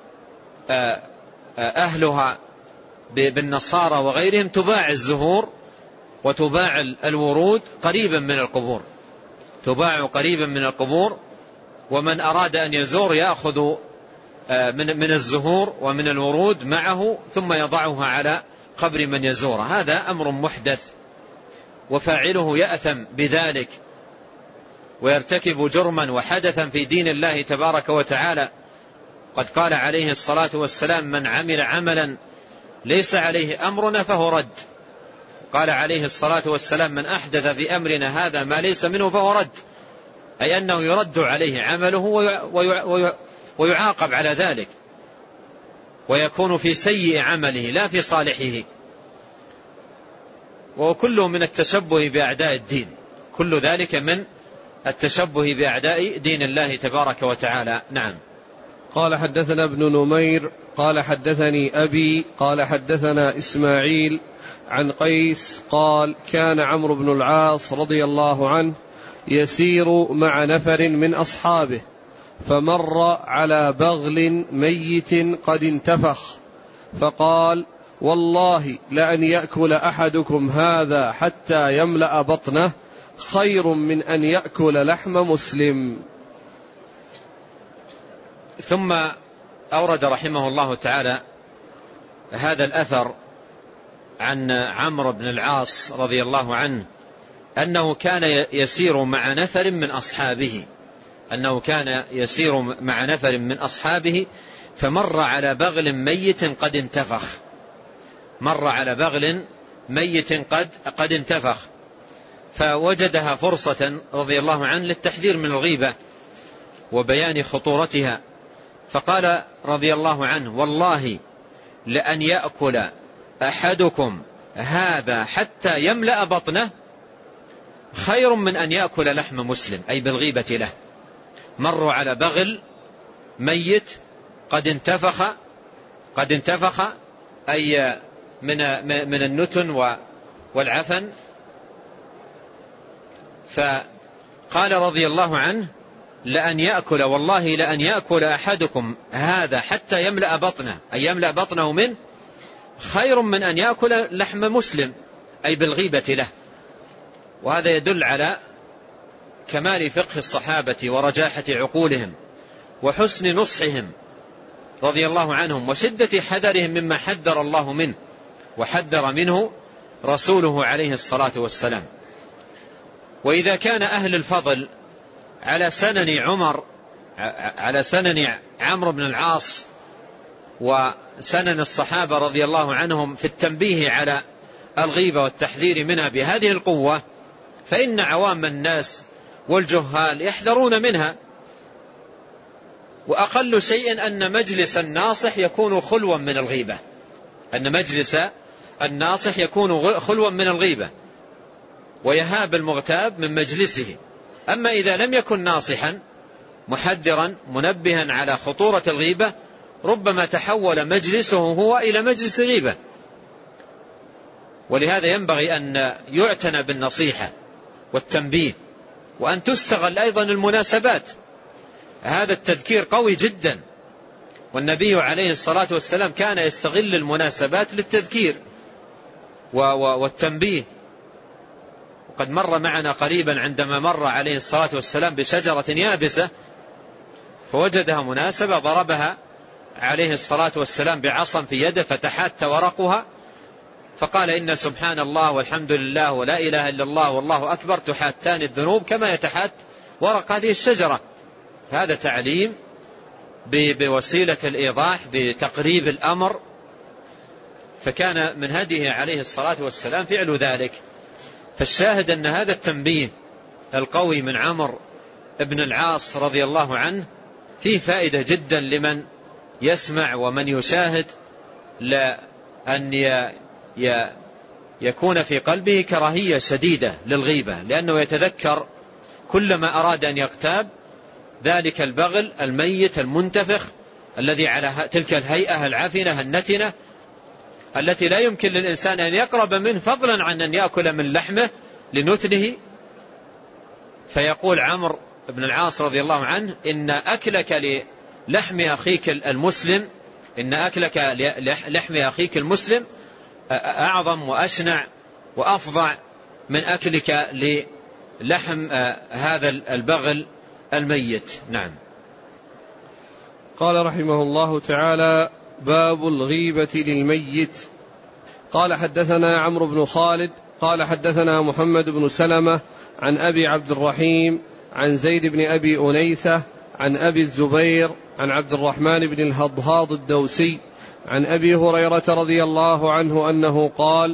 أهلها بالنصارى وغيرهم تباع الزهور وتباع الورود قريبا من القبور، تباع قريبا من القبور، ومن أراد أن يزور يأخذ من من الزهور ومن الورود معه ثم يضعها على قبر من يزوره. هذا أمر محدث وفاعله يأثم بذلك ويرتكب جرما وحدثا في دين الله تبارك وتعالى. قد قال عليه الصلاة والسلام من عمل عملا ليس عليه أمرنا فهو رد. قال عليه الصلاة والسلام: من أحدث في أمرنا هذا ما ليس منه فهو رد، أي أنه يرد عليه عمله ويعاقب على ذلك، ويكون في سيء عمله لا في صالحه. وكله من التشبه بأعداء الدين، كل ذلك من التشبه بأعداء دين الله تبارك وتعالى. نعم. قال حدثنا ابن نمير قال حدثني أبي قال حدثنا إسماعيل عن قيس قال: كان عمرو بن العاص رضي الله عنه يسير مع نفر من أصحابه، فمر على بغل ميت قد انتفخ، فقال: والله لأن يأكل أحدكم هذا حتى يملأ بطنه خير من أن يأكل لحم مسلم. ثم أورد رحمه الله تعالى هذا الأثر عن عمرو بن العاص رضي الله عنه أنه كان يسير مع نفر من أصحابه أنه كان يسير مع نفر من أصحابه فمر على بغل ميت قد انتفخ مر على بغل ميت قد قد انتفخ فوجدها فرصة رضي الله عنه للتحذير من الغيبة وبيان خطورتها، فقال رضي الله عنه: والله لأن يأكل أحدكم هذا حتى يملأ بطنه خير من أن يأكل لحم مسلم، أي بالغيبة له. مروا على بغل ميت قد انتفخ قد انتفخ أي من من النتن والعفن، فقال رضي الله عنه: لأن يأكل والله لأن يأكل أحدكم هذا حتى يملأ بطنه، أي يملأ بطنه منه، خير من أن يأكل لحم مسلم، أي بالغيبة له. وهذا يدل على كمال فقه الصحابة ورجاحة عقولهم وحسن نصحهم رضي الله عنهم وشدة حذرهم مما حذر الله منه وحذر منه رسوله عليه الصلاة والسلام. وإذا كان أهل الفضل على سنن عمر على سنن عمرو بن العاص وسنن الصحابة رضي الله عنهم في التنبيه على الغيبة والتحذير منها بهذه القوة، فإن عوام الناس والجهال يحذرون منها. وأقل شيء أن مجلس الناصح يكون خلوا من الغيبة أن مجلس الناصح يكون خلوا من الغيبة ويهاب المغتاب من مجلسه. أما إذا لم يكن ناصحا محذرا منبها على خطورة الغيبة ربما تحول مجلسه هو إلى مجلس غيبة. ولهذا ينبغي أن يعتنى بالنصيحة والتنبيه، وأن تستغل أيضا المناسبات. هذا التذكير قوي جدا، والنبي عليه الصلاة والسلام كان يستغل المناسبات للتذكير والتنبيه. وقد مر معنا قريبا عندما مر عليه الصلاة والسلام بشجرة يابسة فوجدها مناسبة ضربها عليه الصلاة والسلام بعصا في يده فتحات ورقها، فقال: إن سبحان الله والحمد لله ولا إله إلا الله والله أكبر تحاتان الذنوب كما يتحات ورق هذه الشجرة. هذا تعليم بوسيلة الإيضاح بتقريب الأمر، فكان من هديه عليه الصلاة والسلام فعل ذلك. فالشاهد أن هذا التنبيه القوي من عمرو بن العاص رضي الله عنه فيه فائدة جدا لمن يسمع ومن يشاهد، لأن يكون في قلبه كراهية شديدة للغيبة، لأنه يتذكر كلما أراد أن يغتاب ذلك البغل الميت المنتفخ الذي على تلك الهيئة العفنة النتنة التي لا يمكن للإنسان أن يقرب منه فضلا عن أن يأكل من لحمه لنتنه. فيقول عمرو بن العاص رضي الله عنه: إن أكلك لحم أخيك المسلم إن أكلك لحم أخيك المسلم أعظم وأشنع وأفظع من أكلك للحم هذا البغل الميت. نعم. قال رحمه الله تعالى: باب الغيبة للميت. قال حدثنا عمرو بن خالد قال حدثنا محمد بن سلمة عن أبي عبد الرحيم عن زيد بن أبي أنيسة عن أبي الزبير عن عبد الرحمن بن الهضهاض الدوسي عن أبي هريرة رضي الله عنه أنه قال: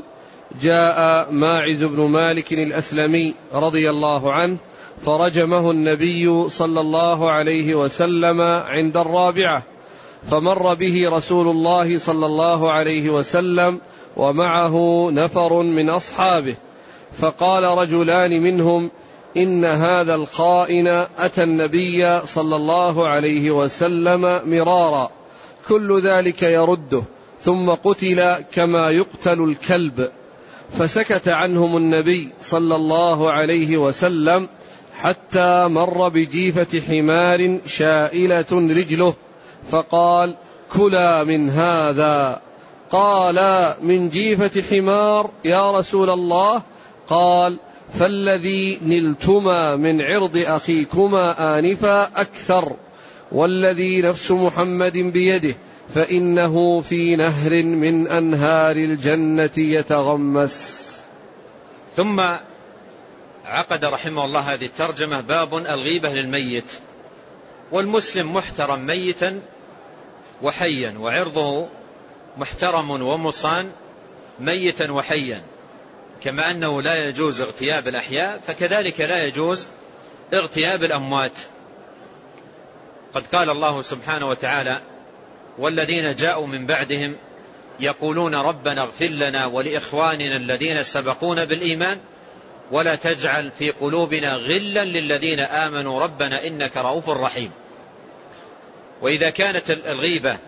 جاء ماعز بن مالك الأسلمي رضي الله عنه فرجمه النبي صلى الله عليه وسلم عند الرابعة، فمر به رسول الله صلى الله عليه وسلم ومعه نفر من أصحابه، فقال رجلان منهم: إن هذا الخائن أتى النبي صلى الله عليه وسلم مرارا، كل ذلك يرده، ثم قتل كما يقتل الكلب. فسكت عنهم النبي صلى الله عليه وسلم حتى مر بجيفة حمار شائلة رجله، فقال: كلا من هذا. قال: من جيفة حمار يا رسول الله؟ قال: فالذي نلتما من عرض أخيكما آنفا أكثر، والذي نفس محمد بيده فإنه في نهر من أنهار الجنة يتغمس. ثم عقد رحمه الله هذه الترجمة: باب الغيبة للميت. والمسلم محترم ميتا وحيا، وعرضه محترم ومصان ميتا وحيا، كما أنه لا يجوز اغتياب الأحياء فكذلك لا يجوز اغتياب الأموات. قد قال الله سبحانه وتعالى: والذين جاءوا من بعدهم يقولون ربنا اغفر لنا ولإخواننا الذين سبقونا بالإيمان ولا تجعل في قلوبنا غلا للذين آمنوا ربنا إنك رؤوف رحيم. وإذا كانت الغيبة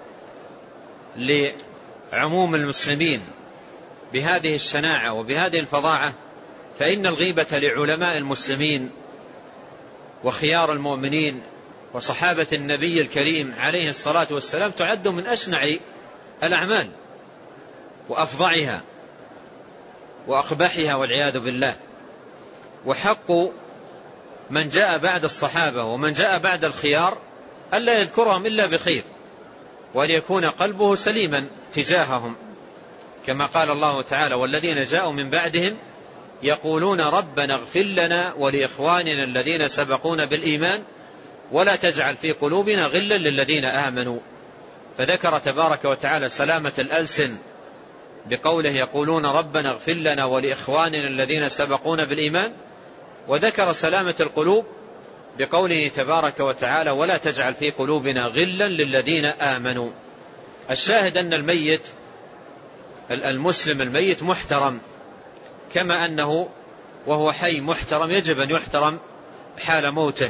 لعموم المسلمين بهذه الشناعة وبهذه الفظاعة، فإن الغيبة لعلماء المسلمين وخيار المؤمنين وصحابة النبي الكريم عليه الصلاة والسلام تعد من أشنع الأعمال وأفظعها وأقبحها والعياذ بالله. وحق من جاء بعد الصحابة ومن جاء بعد الخيار ألا يذكرهم إلا بخير، وأن يكون قلبه سليما تجاههم، كما قال الله تعالى: والذين جاءوا من بعدهم يقولون ربنا اغفر لنا ولإخواننا الذين سبقونا بالإيمان ولا تجعل في قلوبنا غلا للذين آمنوا. فذكر تبارك وتعالى سلامة الألسن بقوله: يقولون ربنا اغفر لنا ولإخواننا الذين سبقونا بالإيمان، وذكر سلامة القلوب بقوله تبارك وتعالى: ولا تجعل في قلوبنا غلا للذين آمنوا. الشاهد أن الميت المسلم الميت محترم، كما أنه وهو حي محترم، يجب أن يحترم حال موته،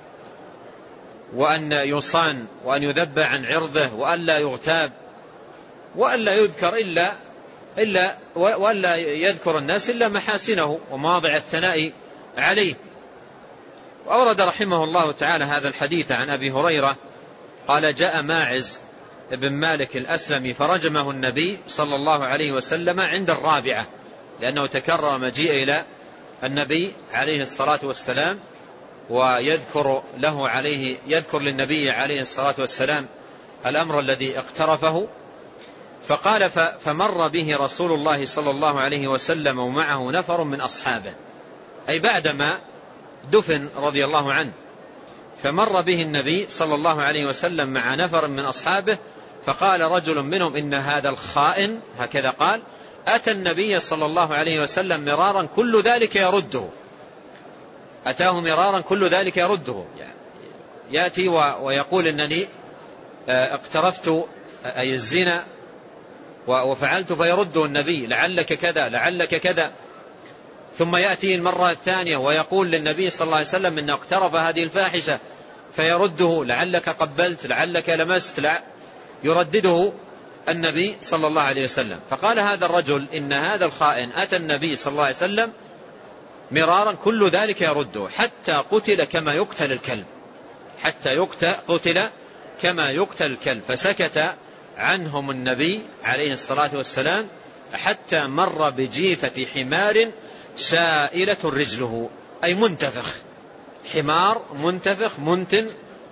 وأن يصان وأن يذب عن عرضه، وأن لا يغتاب، وأن لا يذكر إلا إلا وأن لا يذكر الناس إلا محاسنه ومواضع الثناء عليه. وأورد رحمه الله تعالى هذا الحديث عن أبي هريرة قال: جاء ماعز بن مالك الأسلمي فرجمه النبي صلى الله عليه وسلم عند الرابعة، لأنه تكرر مجيء إلى النبي عليه الصلاة والسلام ويذكر له عليه يذكر للنبي عليه الصلاة والسلام الأمر الذي اقترفه. فقال: فمر به رسول الله صلى الله عليه وسلم ومعه نفر من أصحابه، أي بعدما دفن رضي الله عنه، فمر به النبي صلى الله عليه وسلم مع نفر من أصحابه، فقال رجل منهم: إن هذا الخائن، هكذا قال، أتى النبي صلى الله عليه وسلم مرارا كل ذلك يرده. أتاه مرارا كل ذلك يرده، يعني يأتي ويقول إنني اقترفت أي الزنا وفعلت، فيرده النبي: لعلك كذا لعلك كذا. ثم يأتي المرة الثانية ويقول للنبي صلى الله عليه وسلم: إن اقترف هذه الفاحشة، فيرده: لعلك قبلت لعلك لمست، لا يردده النبي صلى الله عليه وسلم. فقال هذا الرجل: إن هذا الخائن أتى النبي صلى الله عليه وسلم مرارا كل ذلك يرده، حتى قتل كما يقتل الكلب، حتى قتل كما يقتل الكلب. فسكت عنهم النبي عليه الصلاة والسلام حتى مر بجيفة حمار شائلة رجله، أي منتفخ، حمار منتفخ منتن،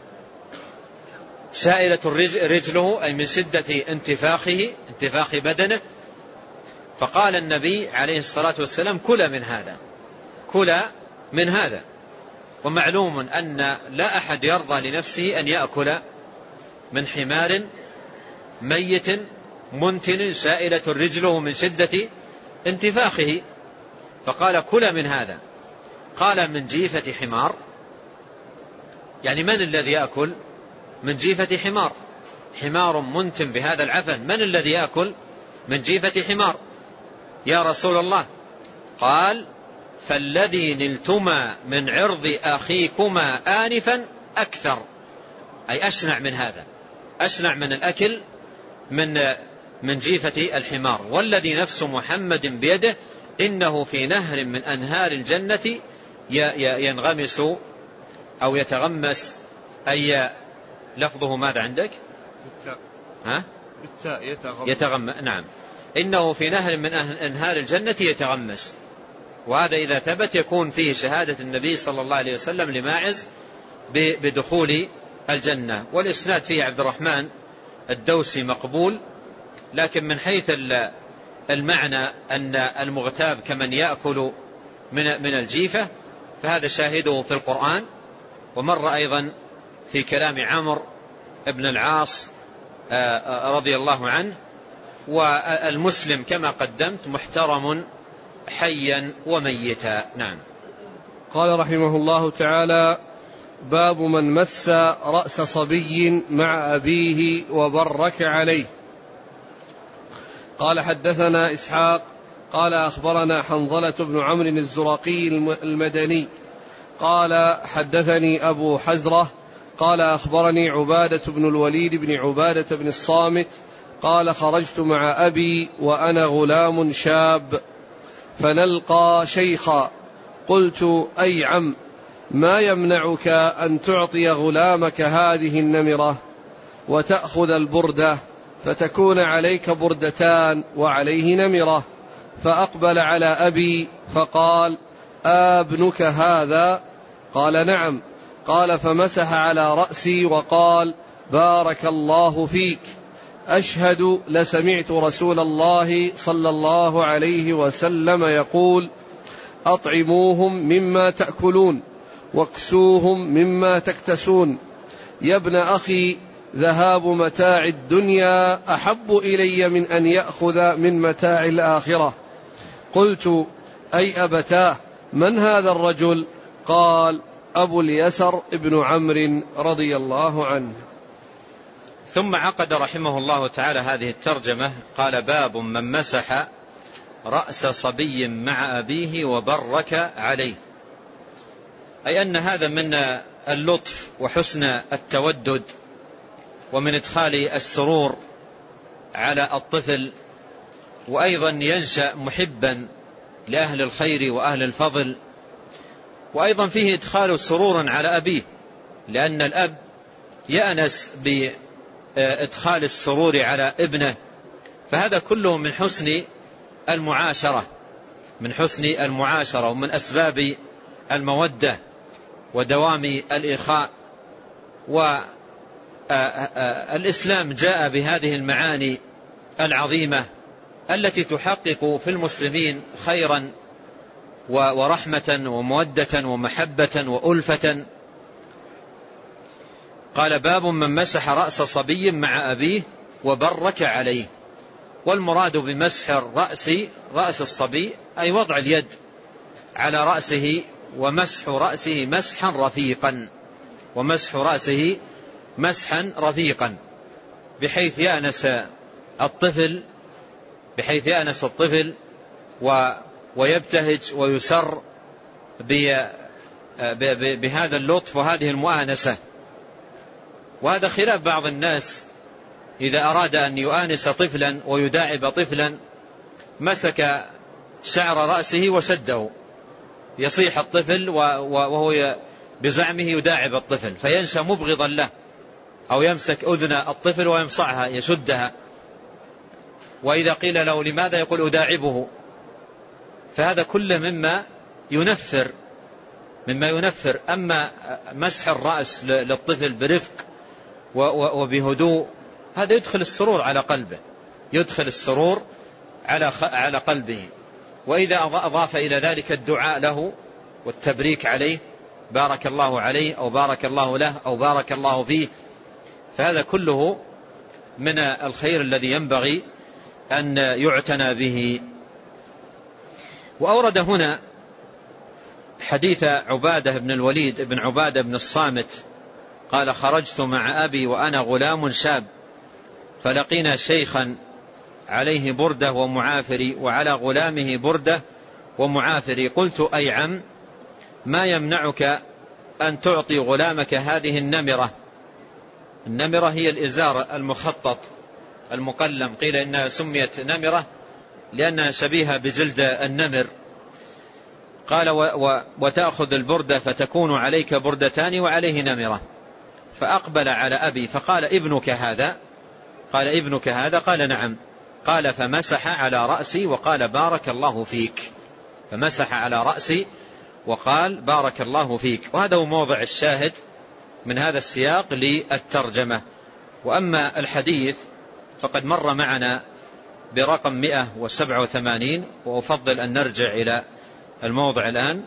شائلة رجله أي من شدة انتفاخه انتفاخ بدنه. فقال النبي عليه الصلاة والسلام: كلا من هذا، كلا من هذا. ومعلوم أن لا أحد يرضى لنفسه أن يأكل من حمار ميت منتن شائلة رجله من شدة انتفاخه، فقال كل من هذا. قال من جيفة حمار، يعني من الذي يأكل من جيفة حمار؟ حمار منتن بهذا العفن، من الذي يأكل من جيفة حمار يا رسول الله؟ قال فالذي نلتما من عرض أخيكما آنفا أكثر، أي أشنع من هذا، أشنع من الأكل من من جيفة الحمار. والذي نفس محمد بيده إنه في نهر من أنهار الجنة ينغمس أو يتغمس، أي لفظه ماذا عندك؟ بالتاء. ها؟ بالتاء يتغمس. يتغمس، نعم. إنه في نهر من أنهار الجنة يتغمس. وهذا إذا ثبت يكون فيه شهادة النبي صلى الله عليه وسلم لماعز بدخول الجنة. والإسناد فيه عبد الرحمن الدوسي مقبول، لكن من حيث المعنى أن المغتاب كمن يأكل من من الجيفة، فهذا شاهده في القرآن، ومر أيضا في كلام عمرو بن العاص رضي الله عنه. والمسلم كما قدمت محترم حيا وميتا. نعم. قال رحمه الله تعالى: باب من مس رأس صبي مع أبيه وبرك عليه. قال حدثنا إسحاق قال أخبرنا حنظلة بن عمرو الزرقي المدني قال حدثني أبو حزرة قال أخبرني عبادة بن الوليد بن عبادة بن الصامت قال خرجت مع أبي وأنا غلام شاب فنلقى شيخا، قلت: أي عم، ما يمنعك أن تعطي غلامك هذه النمرة وتأخذ البردة فتكون عليك بردتان وعليه نمرة؟ فأقبل على أبي فقال: آبنك هذا؟ قال: نعم. قال: فمسح على رأسي وقال: بارك الله فيك، أشهد لسمعت رسول الله صلى الله عليه وسلم يقول: أطعموهم مما تأكلون واكسوهم مما تكتسون. يا ابن أخي، ذهاب متاع الدنيا أحب إلي من أن يأخذ من متاع الآخرة. قلت: أي أبتاه، من هذا الرجل؟ قال: أبو اليسر ابن عمرو رضي الله عنه. ثم عقد رحمه الله تعالى هذه الترجمة، قال: باب من مسح رأس صبي مع أبيه وبرك عليه، أي أن هذا من اللطف وحسن التودد ومن إدخال السرور على الطفل، وأيضا ينشأ محبا لأهل الخير وأهل الفضل، وأيضا فيه إدخال سرور على أبيه، لأن الأب يأنس بإدخال السرور على ابنه، فهذا كله من حسن المعاشرة من حسن المعاشرة ومن أسباب المودة ودوام الإخاء. والإسلام جاء بهذه المعاني العظيمة التي تحقق في المسلمين خيرا ورحمة ومودة ومحبة وألفة. قال: باب من مسح رأس صبي مع أبيه وبرك عليه. والمراد بمسح الرأس رأس الصبي أي وضع اليد على رأسه، ومسح رأسه مسحا رفيقا ومسح رأسه مسحا رفيقا بحيث يأنس الطفل بحيث يأنس الطفل ويبتهج ويسر بهذا اللطف وهذه المؤانسة. وهذا خلاف بعض الناس، إذا أراد أن يؤانس طفلا ويداعب طفلا مسك شعر رأسه وشده، يصيح الطفل وهو بزعمه يداعب الطفل فينشأ مبغضا له، أو يمسك أذن الطفل ويمصعها يشدها، وإذا قيل له لماذا يقول أداعبه، فهذا كله مما ينفر مما ينفر. أما مسح الرأس للطفل برفق وبهدوء هذا يدخل السرور على قلبه يدخل السرور على على قلبه. وإذا أضاف إلى ذلك الدعاء له والتبريك عليه، بارك الله عليه أو بارك الله له أو بارك الله فيه، فهذا كله من الخير الذي ينبغي أن يعتنى به. وأورد هنا حديث عبادة بن الوليد بن عبادة بن الصامت قال: خرجت مع أبي وأنا غلام شاب، فلقينا شيخا عليه بردة ومعافري، وعلى غلامه بردة ومعافري. قلت: أي عم، ما يمنعك أن تعطي غلامك هذه النمرة؟ النمرة هي الإزار المخطط المقلم، قيل إنها سميت نمرة لأنها شبيهة بجلد النمر. قال: وتأخذ البردة فتكون عليك بردتان وعليه نمرة. فأقبل على أبي فقال: ابنك هذا؟ قال: ابنك هذا؟ قال: نعم. قال: فمسح على رأسي وقال: بارك الله فيك. فمسح على رأسي وقال: بارك الله فيك. وهذا هو موضع الشاهد من هذا السياق للترجمة. وأما الحديث فقد مر معنا برقم مئة وسبعة وثمانين، وأفضل أن نرجع إلى الموضع الآن.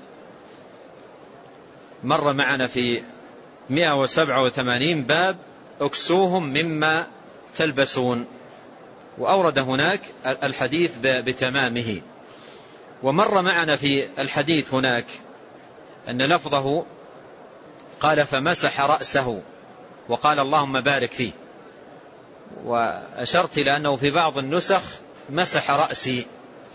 مر معنا في مئة وسبعة وثمانين باب اكسوهم مما تلبسون، وأورد هناك الحديث بتمامه. ومر معنا في الحديث هناك أن لفظه قال: فمسح رأسه وقال: اللهم بارك فيه. وأشرت إلى أنه في بعض النسخ مسح رأسي،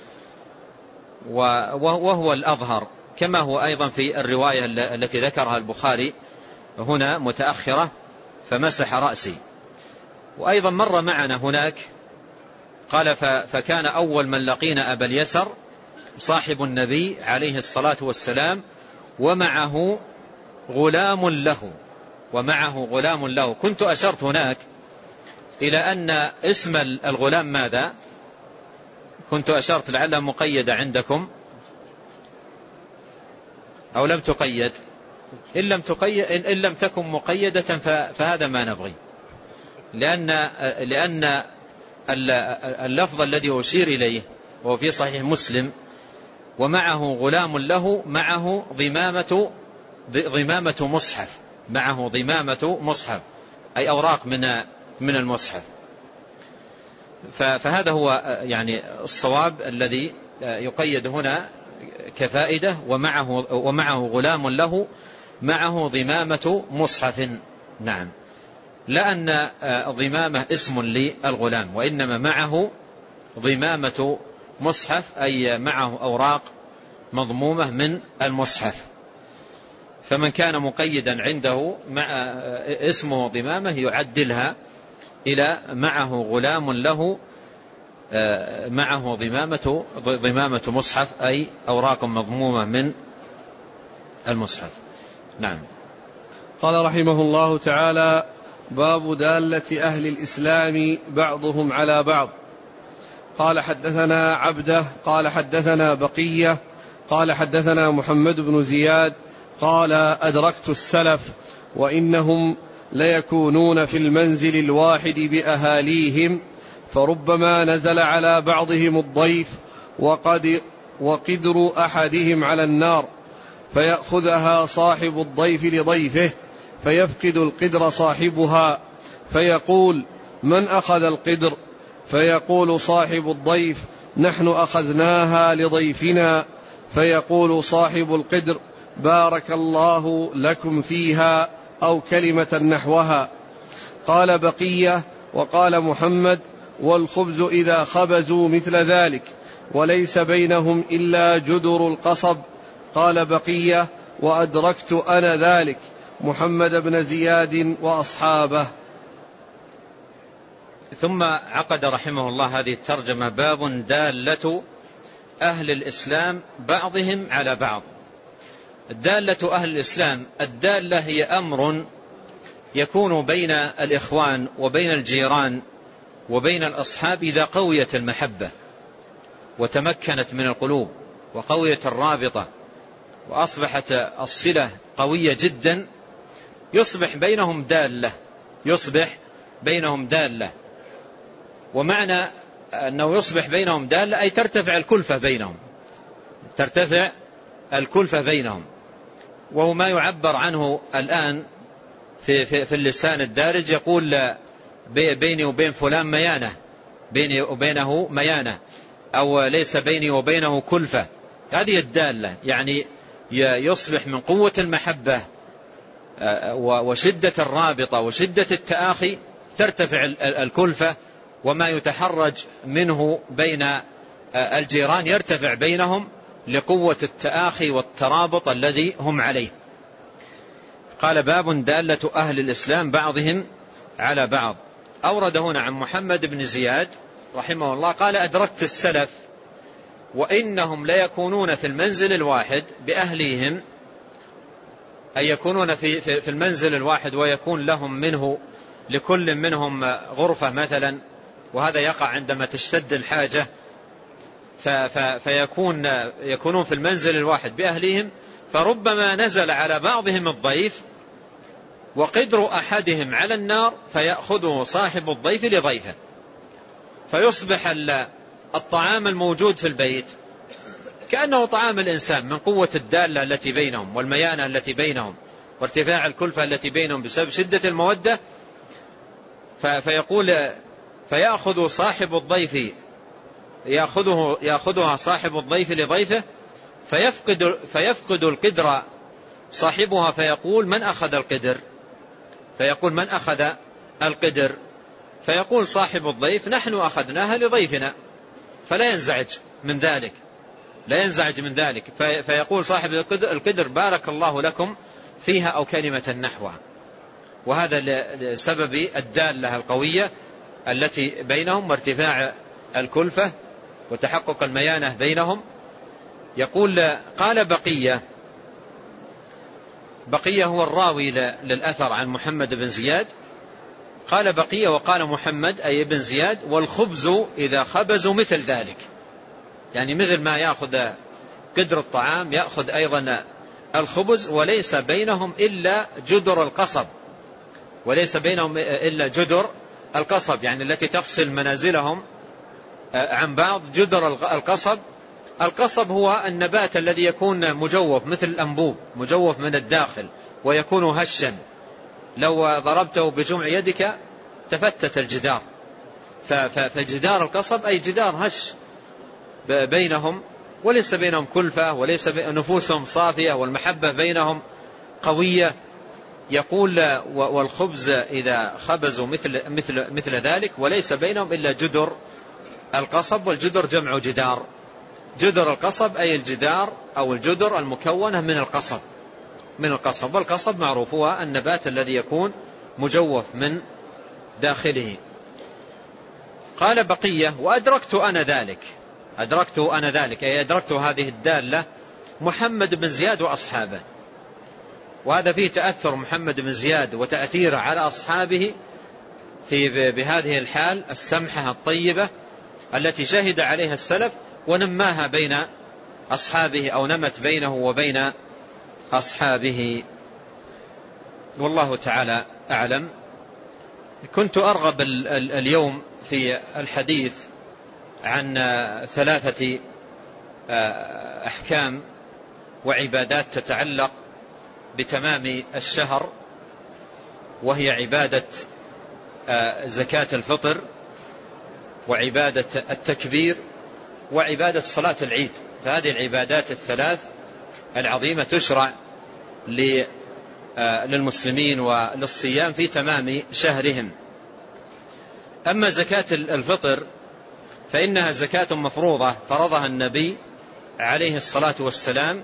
وهو الأظهر، كما هو أيضا في الرواية التي ذكرها البخاري هنا متأخرة: فمسح رأسي. وأيضا مر معنا هناك قال: فكان أول من لقينا أبا اليسر صاحب النبي عليه الصلاة والسلام ومعه غلام له ومعه غلام له. كنت أشرت هناك إلى أن اسم الغلام ماذا؟ كنت أشرت لعلها مقيدة عندكم أو لم تقيد. إن لم, تقيد إن لم تكن مقيدة فهذا ما نبغي، لأن, لأن اللفظ الذي أشير إليه وهو في صحيح مسلم: ومعه غلام له، معه ضمامة ضمامة مصحف، معه ضمامة مصحف، أي أوراق من من المصحف. فهذا هو يعني الصواب الذي يقيد هنا كفائدة: ومعه ومعه غلام له، معه ضمامة مصحف. نعم، لا أن ضمامة اسم للغلام، وإنما معه ضمامة مصحف، أي معه أوراق مضمومة من المصحف. فمن كان مقيدا عنده مع اسمه ضمامة يعدلها إلى معه غلام له، معه ضمامة ضمامة مصحف، أي أوراق مضمومة من المصحف. نعم. قال رحمه الله تعالى: باب دالة أهل الإسلام بعضهم على بعض. قال: حدثنا عبده قال حدثنا بقية قال حدثنا محمد بن زياد قال: أدركت السلف وإنهم ليكونون في المنزل الواحد بأهاليهم، فربما نزل على بعضهم الضيف وقد وقدر أحدهم على النار، فيأخذها صاحب الضيف لضيفه، فيفقد القدر صاحبها، فيقول: من أخذ القدر؟ فيقول صاحب الضيف: نحن أخذناها لضيفنا. فيقول صاحب القدر: بارك الله لكم فيها، أو كلمة نحوها. قال بقية: وقال محمد: والخبز إذا خبزوا مثل ذلك، وليس بينهم إلا جدر القصب. قال بقية: وأدركت أنا ذلك، محمد بن زياد وأصحابه. ثم عقد رحمه الله هذه الترجمة: باب دالة أهل الإسلام بعضهم على بعض. الدالة أهل الإسلام، الدالة هي أمر يكون بين الإخوان وبين الجيران وبين الأصحاب إذا قويت المحبة وتمكنت من القلوب وقويت الرابطة وأصبحت الصلة قوية جدا، يصبح بينهم دالة يصبح بينهم دالة ومعنى أنه يصبح بينهم دالة أي ترتفع الكلفة بينهم ترتفع الكلفة بينهم وهو ما يعبر عنه الآن في, في, في اللسان الدارج، يقول: بيني وبين فلان ميانة، بيني وبينه ميانة، أو ليس بيني وبينه كلفة، هذه الدالة يعني يصبح من قوة المحبة وشدة الرابطة وشدة التآخي ترتفع الكلفة، وما يتحرج منه بين الجيران يرتفع بينهم لقوة التآخي والترابط الذي هم عليه. قال باب دالة أهل الإسلام بعضهم على بعض. أورد هنا عن محمد بن زياد رحمه الله قال أدركت السلف وإنهم ليكونون في المنزل الواحد بأهليهم، أي يكونون في, في, في المنزل الواحد ويكون لهم منه لكل منهم غرفة مثلا، وهذا يقع عندما تشتد الحاجة، فيكون يكونون في المنزل الواحد بأهليهم، فربما نزل على بعضهم الضيف وقدر أحدهم على النار فيأخذه صاحب الضيف لضيفه، فيصبح الطعام الموجود في البيت كأنه طعام الإنسان من قوة الدالة التي بينهم والميانة التي بينهم وارتفاع الكلفة التي بينهم بسبب شدة المودة. فيقول فيأخذ صاحب الضيف يأخذه يأخذها صاحب الضيف لضيفه، فيفقد فيفقد القدر صاحبها فيقول من أخذ القدر، فيقول من أخذ القدر، فيقول صاحب الضيف نحن أخذناها لضيفنا، فلا ينزعج من ذلك لا ينزعج من ذلك فيقول صاحب القدر بارك الله لكم فيها أو كلمة نحوها. وهذا لسبب الدالة القوية التي بينهم وارتفاع الكلفة وتحقق الميانة بينهم. يقول قال بقية، بقية هو الراوي للأثر عن محمد بن زياد، قال بقية وقال محمد أي بن زياد والخبز إذا خبزوا مثل ذلك، يعني مثل ما يأخذ قدر الطعام يأخذ أيضا الخبز، وليس بينهم إلا جدر القصب، وليس بينهم إلا جدر القصب يعني التي تفصل منازلهم عن بعض. جدر القصب، القصب هو النبات الذي يكون مجوف مثل الأنبوب مجوف من الداخل ويكون هشا، لو ضربته بجمع يدك تفتت الجدار، فجدار القصب أي جدار هش بينهم، وليس بينهم كلفة وليس نفوسهم صافية والمحبة بينهم قوية. يقول والخبز إذا خبزوا مثل, مثل, مثل ذلك وليس بينهم إلا جدر القصب، والجدر جمع جدار، جدر القصب أي الجدار أو الجدر المكونة من القصب من القصب والقصب معروف هو النبات الذي يكون مجوف من داخله. قال بقية وأدركت أنا ذلك، أدركت أنا ذلك أي أدركت هذه الدالة محمد بن زياد وأصحابه، وهذا فيه تأثر محمد بن زياد وتأثيره على أصحابه في بهذه الحال السمحة الطيبة التي شهد عليها السلف ونماها بين أصحابه أو نمت بينه وبين أصحابه. والله تعالى أعلم. كنت أرغب اليوم في الحديث عن ثلاثة أحكام وعبادات تتعلق بتمام الشهر، وهي عبادة زكاة الفطر وعبادة التكبير وعبادة صلاة العيد. فهذه العبادات الثلاث العظيمة تشرع للمسلمين وللصيام في تمام شهرهم. أما زكاة الفطر فإنها زكاة مفروضة فرضها النبي عليه الصلاة والسلام،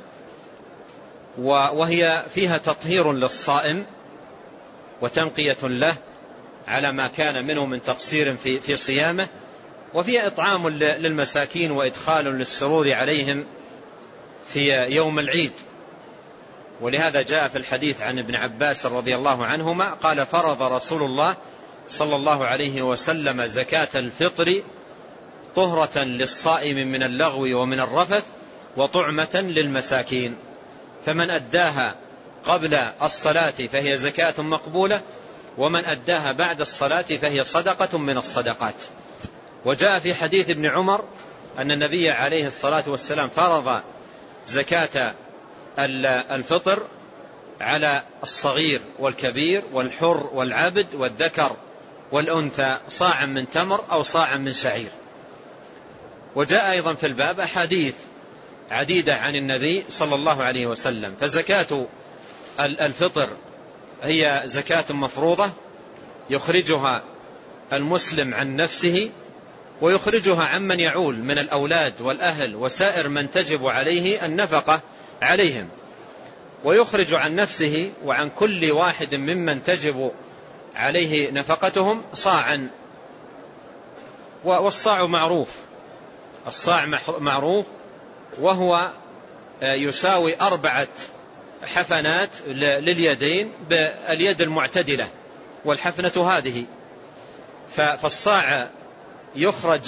وهي فيها تطهير للصائم وتنقية له على ما كان منه من تقصير في في صيامه، وفيها إطعام للمساكين وإدخال للسرور عليهم في يوم العيد. ولهذا جاء في الحديث عن ابن عباس رضي الله عنهما قال فرض رسول الله صلى الله عليه وسلم زكاة الفطر طهرة للصائم من اللغو ومن الرفث وطعمة للمساكين، فمن أداها قبل الصلاة فهي زكاة مقبولة، ومن أداها بعد الصلاة فهي صدقة من الصدقات. وجاء في حديث ابن عمر أن النبي عليه الصلاة والسلام فرض زكاة الفطر على الصغير والكبير والحر والعبد والذكر والأنثى صاعا من تمر أو صاعا من شعير. وجاء أيضا في الباب أحاديث عديدة عن النبي صلى الله عليه وسلم. فزكاة الفطر هي زكاة مفروضة يخرجها المسلم عن نفسه ويخرجها عمن يعول من الأولاد والأهل وسائر من تجب عليه النفقة عليهم، ويخرج عن نفسه وعن كل واحد ممن تجب عليه نفقتهم صاعا. والصاع معروف، الصاع معروف، وهو يساوي أربعة حفنات لليدين باليد المعتدلة، والحفنة هذه. فالصاع يخرج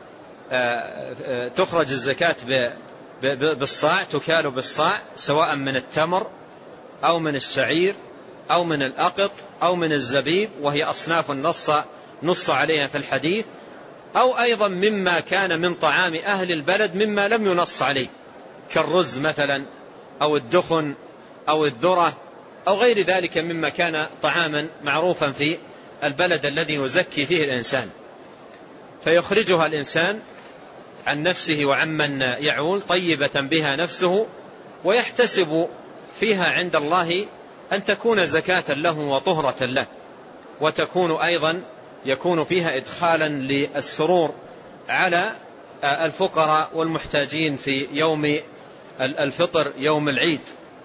تخرج الزكاة بالصاع، تكال بالصاع، سواء من التمر أو من الشعير أو من الأقط أو من الزبيب، وهي أصناف نص نص عليها في الحديث، أو أيضا مما كان من طعام أهل البلد مما لم ينص عليه، كالرز مثلا أو الدخن أو الذرة أو غير ذلك مما كان طعاما معروفا في البلد الذي يزكي فيه الإنسان. فيخرجها الإنسان عن نفسه وعمن يعول طيبة بها نفسه، ويحتسب فيها عند الله أن تكون زكاة له وطهرة له، وتكون أيضا يكون فيها إدخالا للسرور على الفقراء والمحتاجين في يوم الفطر يوم العيد.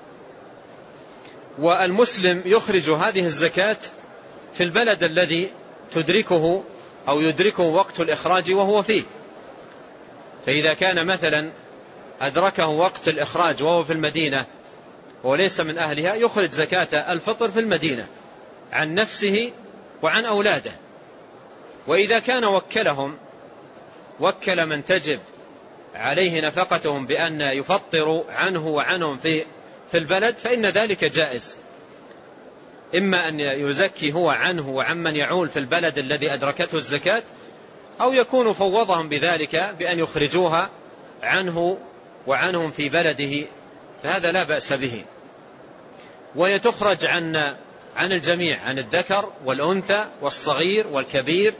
والمسلم يخرج هذه الزكاة في البلد الذي تدركه أو يدركه وقت الإخراج وهو فيه. فإذا كان مثلا أدركه وقت الإخراج وهو في المدينة وليس من أهلها، يخرج زكاة الفطر في المدينة عن نفسه وعن أولاده. وإذا كان وكلهم وكل من تجب عليه نفقتهم بأن يفطروا عنه وعنهم في في البلد، فإن ذلك جائز، إما أن يزكي هو عنه وعمن يعول في البلد الذي أدركته الزكاة، أو يكون فوضهم بذلك بأن يخرجوها عنه وعنهم في بلده، فهذا لا بأس به. ويتخرج عن عن الجميع، عن الذكر والأنثى والصغير والكبير،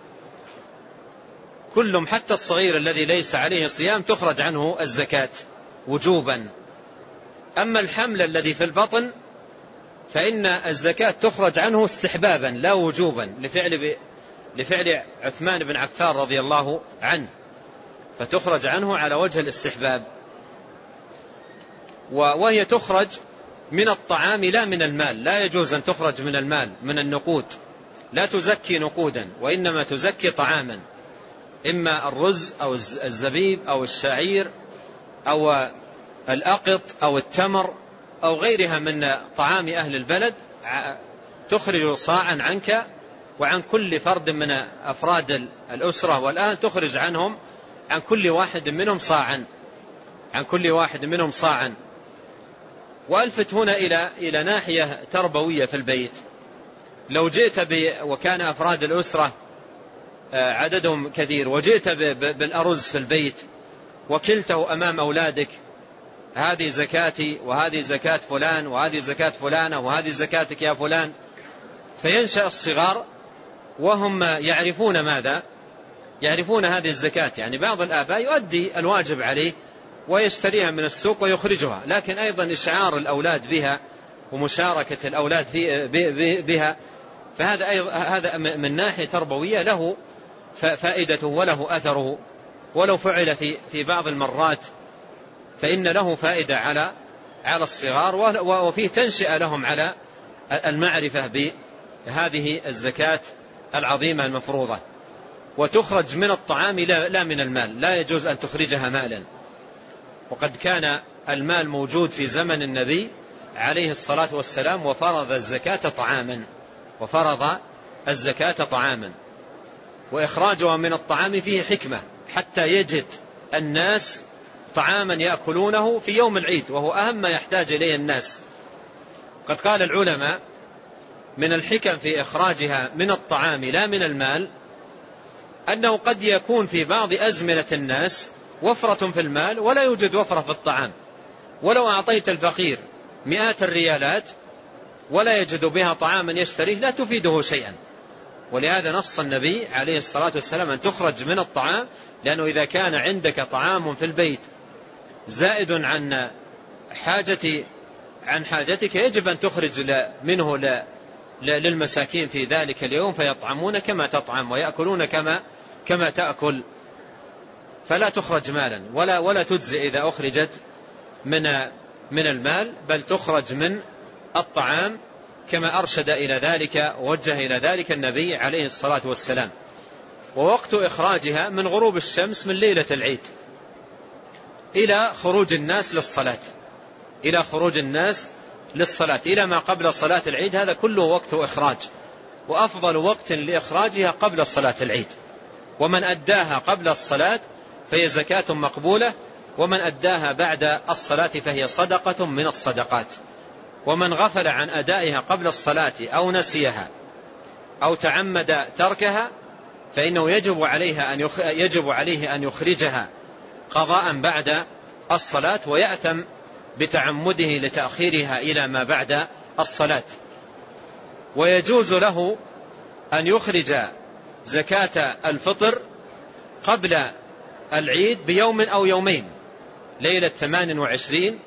كلهم حتى الصغير الذي ليس عليه صيام تخرج عنه الزكاة وجوبا. أما الحمل الذي في البطن فإن الزكاة تخرج عنه استحبابا لا وجوبا، لفعل لفعل عثمان بن عفان رضي الله عنه، فتخرج عنه على وجه الاستحباب. وهي تخرج من الطعام لا من المال، لا يجوز أن تخرج من المال من النقود، لا تزكي نقودا، وإنما تزكي طعاما، إما الرز أو الزبيب أو الشعير أو الأقط أو التمر أو غيرها من طعام أهل البلد، تخرج صاعا عنك وعن كل فرد من أفراد الأسرة، والآن تخرج عنهم عن كل واحد منهم صاعا، عن كل واحد منهم صاعا. وألفت هنا إلى إلى ناحية تربوية في البيت. لو جئت ب وكان أفراد الأسرة عددهم كثير، وجئت بالأرز في البيت وكلته أمام أولادك، هذه زكاتي وهذه زكاة فلان وهذه زكاة فلانة وهذه زكاتك يا فلان، فينشأ الصغار وهم يعرفون ماذا؟ يعرفون هذه الزكاة. يعني بعض الآباء يؤدي الواجب عليه ويشتريها من السوق ويخرجها، لكن أيضا إشعار الأولاد بها ومشاركة الأولاد بها، فهذا أيضا هذا من ناحية تربوية له فائدته وله أثره، ولو فعل في في بعض المرات فإن له فائدة على على الصغار، وفيه تنشئة لهم على المعرفة بهذه الزكاة العظيمة المفروضة. وتخرج من الطعام لا من المال، لا يجوز أن تخرجها مالا. وقد كان المال موجود في زمن النبي عليه الصلاة والسلام، وفرض الزكاة طعاما وفرض الزكاة طعاما وإخراجها من الطعام فيه حكمة، حتى يجد الناس طعاما يأكلونه في يوم العيد، وهو أهم ما يحتاج إليه الناس. قد قال العلماء من الحكم في إخراجها من الطعام لا من المال أنه قد يكون في بعض أزمنة الناس وفرة في المال ولا يوجد وفرة في الطعام، ولو أعطيت الفقير مئات الريالات ولا يجد بها طعاما يشتريه لا تفيده شيئا. ولهذا نص النبي عليه الصلاة والسلام أن تخرج من الطعام، لأنه إذا كان عندك طعام في البيت زائد عن حاجة عن حاجتك يجب أن تخرج منه للمساكين في ذلك اليوم فيطعمون كما تطعم ويأكلون كما كما تأكل، فلا تخرج مالا ولا ولا تجزئ إذا أخرجت من من المال، بل تخرج من الطعام كما أرشد إلى ذلك ووجه إلى ذلك النبي عليه الصلاة والسلام. ووقت إخراجها من غروب الشمس من ليلة العيد إلى خروج الناس للصلاة إلى خروج الناس للصلاة إلى ما قبل صلاة العيد، هذا كله وقت إخراج، وأفضل وقت لإخراجها قبل صلاة العيد. ومن أداها قبل الصلاة فهي زكاة مقبولة، ومن أداها بعد الصلاة فهي صدقة من الصدقات. ومن غفل عن أدائها قبل الصلاة أو نسيها أو تعمد تركها فإنه يجب عليها أن يجب عليه أن يخرجها قضاء بعد الصلاة، ويأثم بتعمده لتأخيرها إلى ما بعد الصلاة. ويجوز له أن يخرج زكاة الفطر قبل العيد بيوم أو يومين، ليلة ثمان وعشرين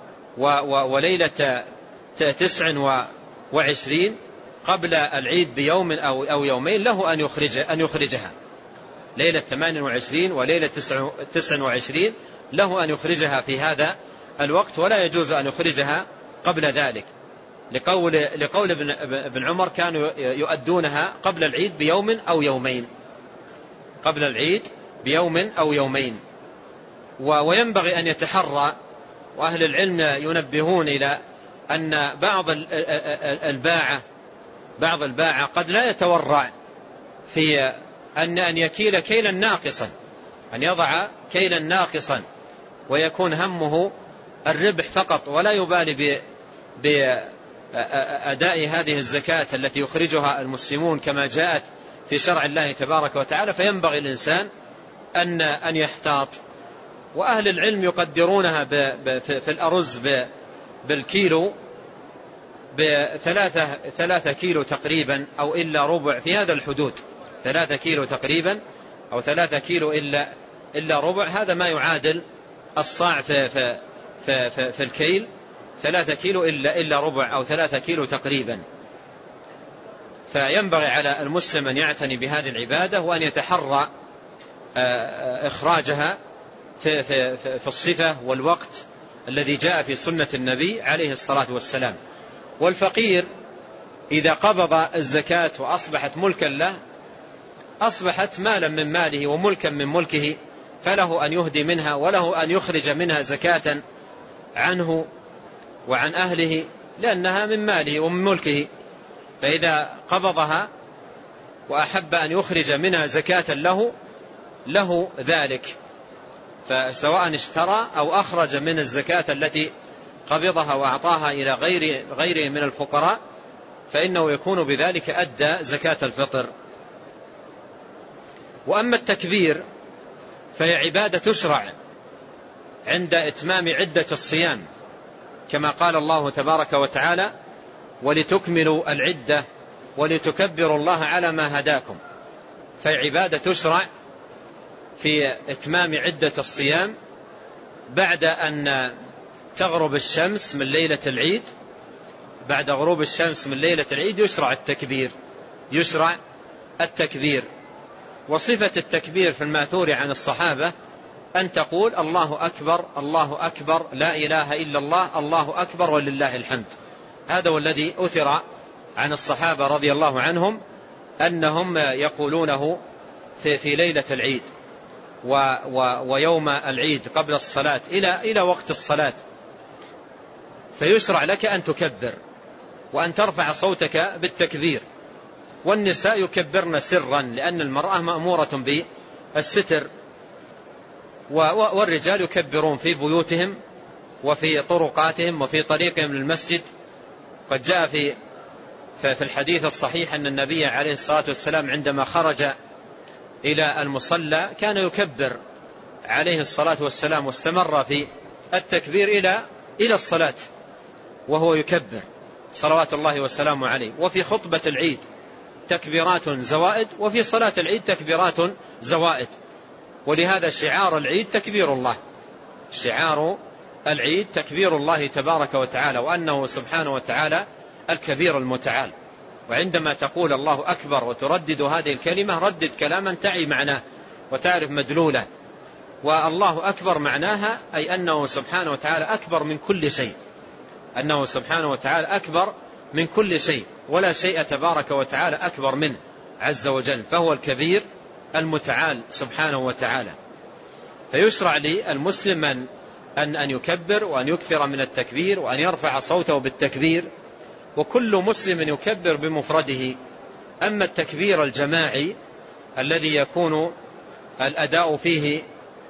وليلة تسع وعشرين قبل العيد بيوم أو يومين له أن يخرج أن يخرجها. ليلة ثمان وعشرين وليلة تسع وعشرين له أن يخرجها في هذا الوقت، ولا يجوز أن يخرجها قبل ذلك، لقول لقول ابن ابن عمر كانوا يؤدونها قبل العيد بيوم أو يومين قبل العيد بيوم أو يومين. وينبغي أن يتحرى، وأهل العلم ينبهون إلى أن بعض الباعة بعض الباعة قد لا يتورع في أن أن يكيل كيلا ناقصا، أن يضع كيلا ناقصا ويكون همه الربح فقط، ولا يبالي بأداء هذه الزكاة التي يخرجها المسلمون كما جاءت في شرع الله تبارك وتعالى. فينبغي الإنسان أن أن يحتاط. وأهل العلم يقدرونها في الأرز بالكيلو بثلاثة ثلاثة كيلو تقريبا أو إلا ربع، في هذا الحدود، ثلاثة كيلو تقريبا أو ثلاثة كيلو إلا إلا ربع، هذا ما يعادل الصاع في في في, في, في الكيل، ثلاثة كيلو إلا إلا ربع أو ثلاثة كيلو تقريبا. فينبغي على المسلم أن يعتني بهذه العبادة وأن يتحرى إخراجها في, في, في الصفة والوقت الذي جاء في سنة النبي عليه الصلاة والسلام. والفقير إذا قبض الزكاة وأصبحت ملكا له أصبحت مالا من ماله وملكا من ملكه، فله أن يهدي منها وله أن يخرج منها زكاة عنه وعن أهله، لأنها من ماله ومن ملكه. فإذا قبضها وأحب أن يخرج منها زكاة له له ذلك، فسواء اشترى أو أخرج من الزكاة التي قبضها وأعطاها إلى غير غيره من الفقراء، فإنه يكون بذلك أدى زكاة الفطر. وأما التكبير فهي عبادة تشرع عند إتمام عدة الصيام، كما قال الله تبارك وتعالى: ولتكملوا العدة ولتكبروا الله على ما هداكم. فهي عبادة تشرع في إتمام عدة الصيام بعد أن تغرب الشمس من ليلة العيد. بعد غروب الشمس من ليلة العيد يشرع التكبير يشرع التكبير وصفة التكبير في الماثور عن الصحابة أن تقول: الله أكبر الله أكبر لا إله إلا الله الله أكبر ولله الحمد. هذا والذي أثر عن الصحابة رضي الله عنهم أنهم يقولونه في, في ليلة العيد و و ويوم العيد قبل الصلاة إلى, إلى وقت الصلاة. فيشرع لك أن تكبر وأن ترفع صوتك بالتكبير. والنساء يكبرن سرا لأن المرأة مأمورة بالستر، والرجال يكبرون في بيوتهم وفي طرقاتهم وفي طريقهم للمسجد. قد جاء في في الحديث الصحيح أن النبي عليه الصلاة والسلام عندما خرج إلى المصلى كان يكبر عليه الصلاة والسلام، واستمر في التكبير إلى إلى الصلاة وهو يكبر صلوات الله وسلامه عليه. وفي خطبة العيد تكبيرات زوائد، وفي صلاة العيد تكبيرات زوائد. ولهذا شعار العيد تكبير الله، شعار العيد تكبير الله تبارك وتعالى، وأنه سبحانه وتعالى الكبير المتعال. وعندما تقول الله أكبر وتردد هذه الكلمة ردد كلاما تعي معناه وتعرف مدلوله. والله أكبر معناها أي أنه سبحانه وتعالى أكبر من كل شيء، أنه سبحانه وتعالى أكبر من كل شيء، ولا شيء تبارك وتعالى أكبر منه عز وجل، فهو الكبير المتعال سبحانه وتعالى. فيشرع للمسلم أن أن يكبر وأن يكثر من التكبير وأن يرفع صوته بالتكبير، وكل مسلم يكبر بمفرده. أما التكبير الجماعي الذي يكون الأداء فيه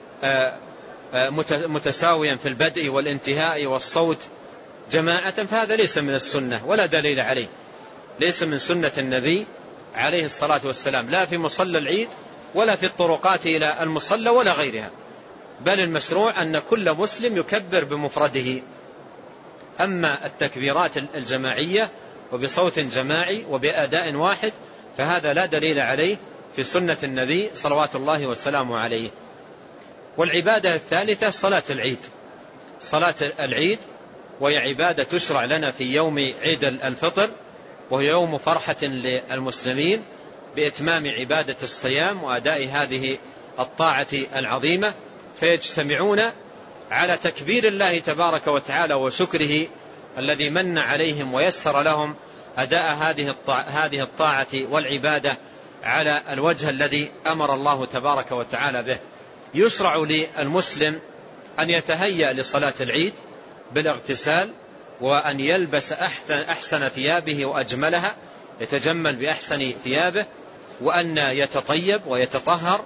متساويا في البدء والانتهاء والصوت جماعة فهذا ليس من السنة ولا دليل عليه، ليس من سنة النبي عليه الصلاة والسلام، لا في مصلى العيد ولا في الطرقات إلى المصلى ولا غيرها، بل المشروع أن كل مسلم يكبر بمفرده. أما التكبيرات الجماعية وبصوت جماعي وبأداء واحد فهذا لا دليل عليه في سنة النبي صلوات الله وسلامه عليه. والعبادة الثالثة صلاة العيد. صلاة العيد وهي عبادة تشرع لنا في يوم عيد الفطر، وهي يوم فرحة للمسلمين بإتمام عبادة الصيام وأداء هذه الطاعة العظيمة، فيجتمعون على تكبير الله تبارك وتعالى وشكره الذي من عليهم ويسر لهم أداء هذه الطاعة والعبادة على الوجه الذي أمر الله تبارك وتعالى به. يشرع للمسلم أن يتهيأ لصلاة العيد بالاغتسال، وأن يلبس أحسن, أحسن ثيابه وأجملها، يتجمل بأحسن ثيابه، وأن يتطيب ويتطهر.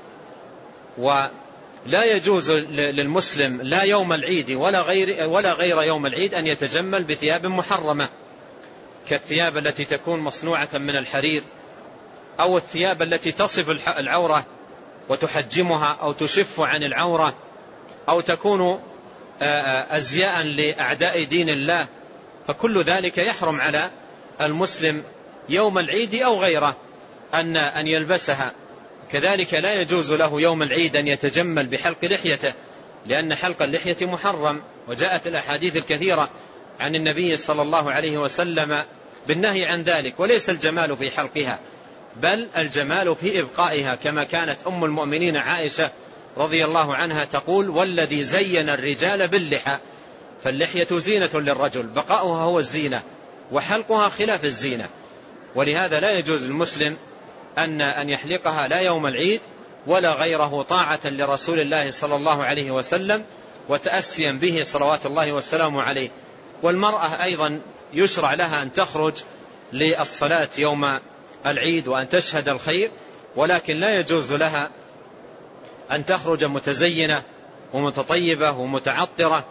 ولا يجوز للمسلم لا يوم العيد ولا غير, ولا غير يوم العيد أن يتجمل بثياب محرمة كالثياب التي تكون مصنوعة من الحرير، أو الثياب التي تصف العورة وتحجمها أو تشف عن العورة، أو تكون أزياء لأعداء دين الله، فكل ذلك يحرم على المسلم يوم العيد أو غيره أن أن يلبسها. كذلك لا يجوز له يوم العيد أن يتجمل بحلق لحيته، لأن حلق اللحية محرم، وجاءت الأحاديث الكثيرة عن النبي صلى الله عليه وسلم بالنهي عن ذلك. وليس الجمال في حلقها، بل الجمال في إبقائها، كما كانت أم المؤمنين عائشة رضي الله عنها تقول: والذي زين الرجال باللحى، فاللحية زينة للرجل، بقاؤها هو الزينة وحلقها خلاف الزينة. ولهذا لا يجوز للمسلم أن أن يحلقها لا يوم العيد ولا غيره، طاعة لرسول الله صلى الله عليه وسلم وتأسيا به صلوات الله والسلام عليه. والمرأة أيضا يشرع لها أن تخرج للصلاة يوم العيد وأن تشهد الخير، ولكن لا يجوز لها أن تخرج متزينة ومتطيبة ومتعطرة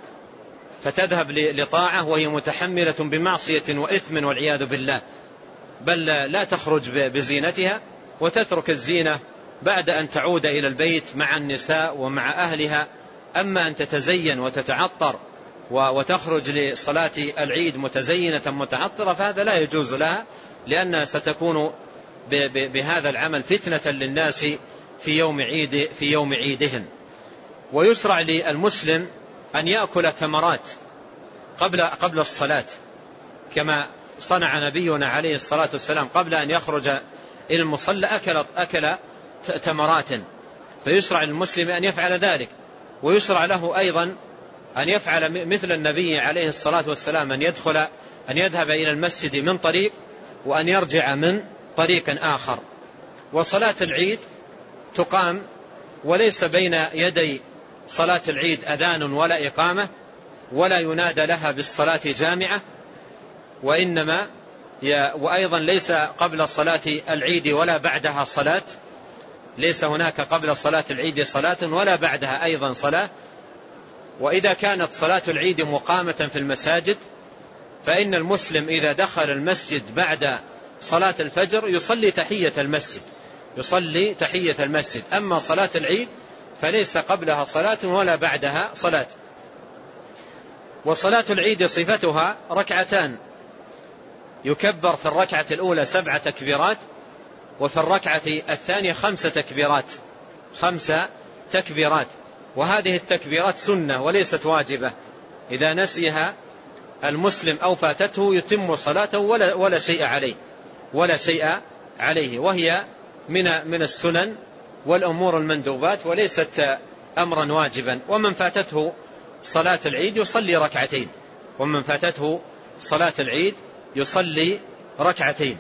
فتذهب لطاعة وهي متحملة بمعصية وإثم والعياذ بالله، بل لا تخرج بزينتها وتترك الزينة بعد أن تعود إلى البيت مع النساء ومع أهلها. أما أن تتزين وتتعطر وتخرج لصلاة العيد متزينة متعطرة فهذا لا يجوز لها، لأنها ستكون بهذا العمل فتنة للناس في يوم عيد في يوم عيدهم. ويشرع للمسلم أن يأكل تمرات قبل قبل الصلاة، كما صنع نبينا عليه الصلاة والسلام قبل أن يخرج إلى المصلى أكل أكل تمرات، فيشرع للمسلم أن يفعل ذلك. ويشرع له أيضا أن يفعل مثل النبي عليه الصلاة والسلام، أن يدخل أن يذهب إلى المسجد من طريق وأن يرجع من طريق آخر. وصلاة العيد تقام وليس بين يدي صلاة العيد أذان ولا إقامة، ولا ينادى لها بالصلاة جامعة، وإنما وأيضا ليس قبل صلاة العيد ولا بعدها صلاة، ليس هناك قبل صلاة العيد صلاة ولا بعدها أيضا صلاة. وإذا كانت صلاة العيد مقامة في المساجد فإن المسلم إذا دخل المسجد بعد صلاة الفجر يصلي تحية المسجد يصلي تحية المسجد أما صلاة العيد فليس قبلها صلاة ولا بعدها صلاة. وصلاة العيد صفتها ركعتان، يكبر في الركعة الأولى سبع تكبيرات، وفي الركعة الثانية خمس تكبيرات خمس تكبيرات وهذه التكبيرات سنة وليست واجبة، إذا نسيها المسلم أو فاتته يتم صلاته ولا, ولا شيء عليه ولا شيء عليه وهي من من السنن والأمور المندوبات وليست أمرا واجبا. ومن فاتته صلاة العيد يصلي ركعتين ومن فاتته صلاة العيد يصلي ركعتين.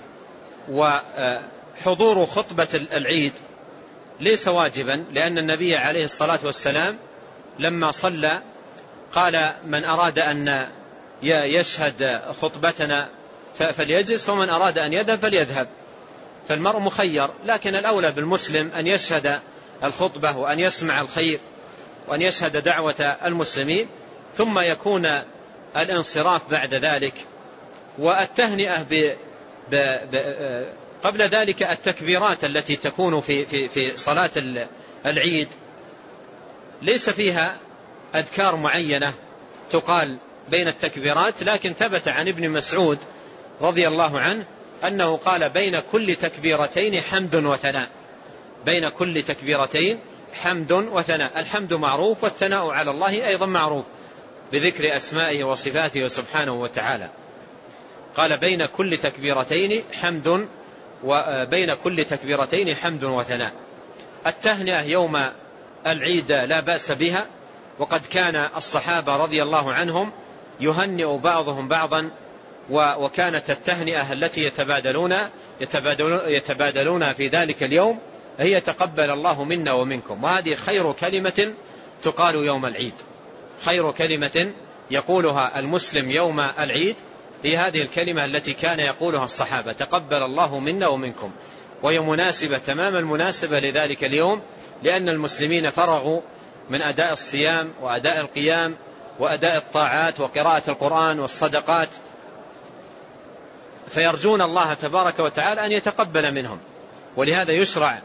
وحضور خطبة العيد ليس واجبا، لأن النبي عليه الصلاة والسلام لما صلى قال من أراد أن يشهد خطبتنا فليجلس ومن أراد أن يذهب فليذهب. فالمرء مخير، لكن الأولى بالمسلم أن يشهد الخطبة وأن يسمع الخير وأن يشهد دعوة المسلمين، ثم يكون الانصراف بعد ذلك. والتهنئة ب... ب... ب... قبل ذلك التكبيرات التي تكون في, في, في صلاة العيد ليس فيها أذكار معينة تقال بين التكبيرات، لكن ثبت عن ابن مسعود رضي الله عنه أنه قال بين كل تكبيرتين حمد وثناء، بين كل تكبيرتين حمد وثناء. الحمد معروف والثناء على الله أيضا معروف بذكر أسمائه وصفاته سبحانه وتعالى. قال بين كل تكبيرتين حمد وبين كل تكبيرتين حمد وثناء. التهنئة يوم العيد لا بأس بها، وقد كان الصحابة رضي الله عنهم يهنئ بعضهم بعضا، وكانت التهنئة التي يتبادلون يتبادلون في ذلك اليوم هي تقبل الله منا ومنكم. وهذه خير كلمة تقال يوم العيد، خير كلمة يقولها المسلم يوم العيد هي هذه الكلمة التي كان يقولها الصحابة، تقبل الله منا ومنكم. وهي مناسبة تمام المناسبة لذلك اليوم، لأن المسلمين فرغوا من أداء الصيام وأداء القيام وأداء الطاعات وقراءة القرآن والصدقات، فيرجون الله تبارك وتعالى أن يتقبل منهم. ولهذا يشرع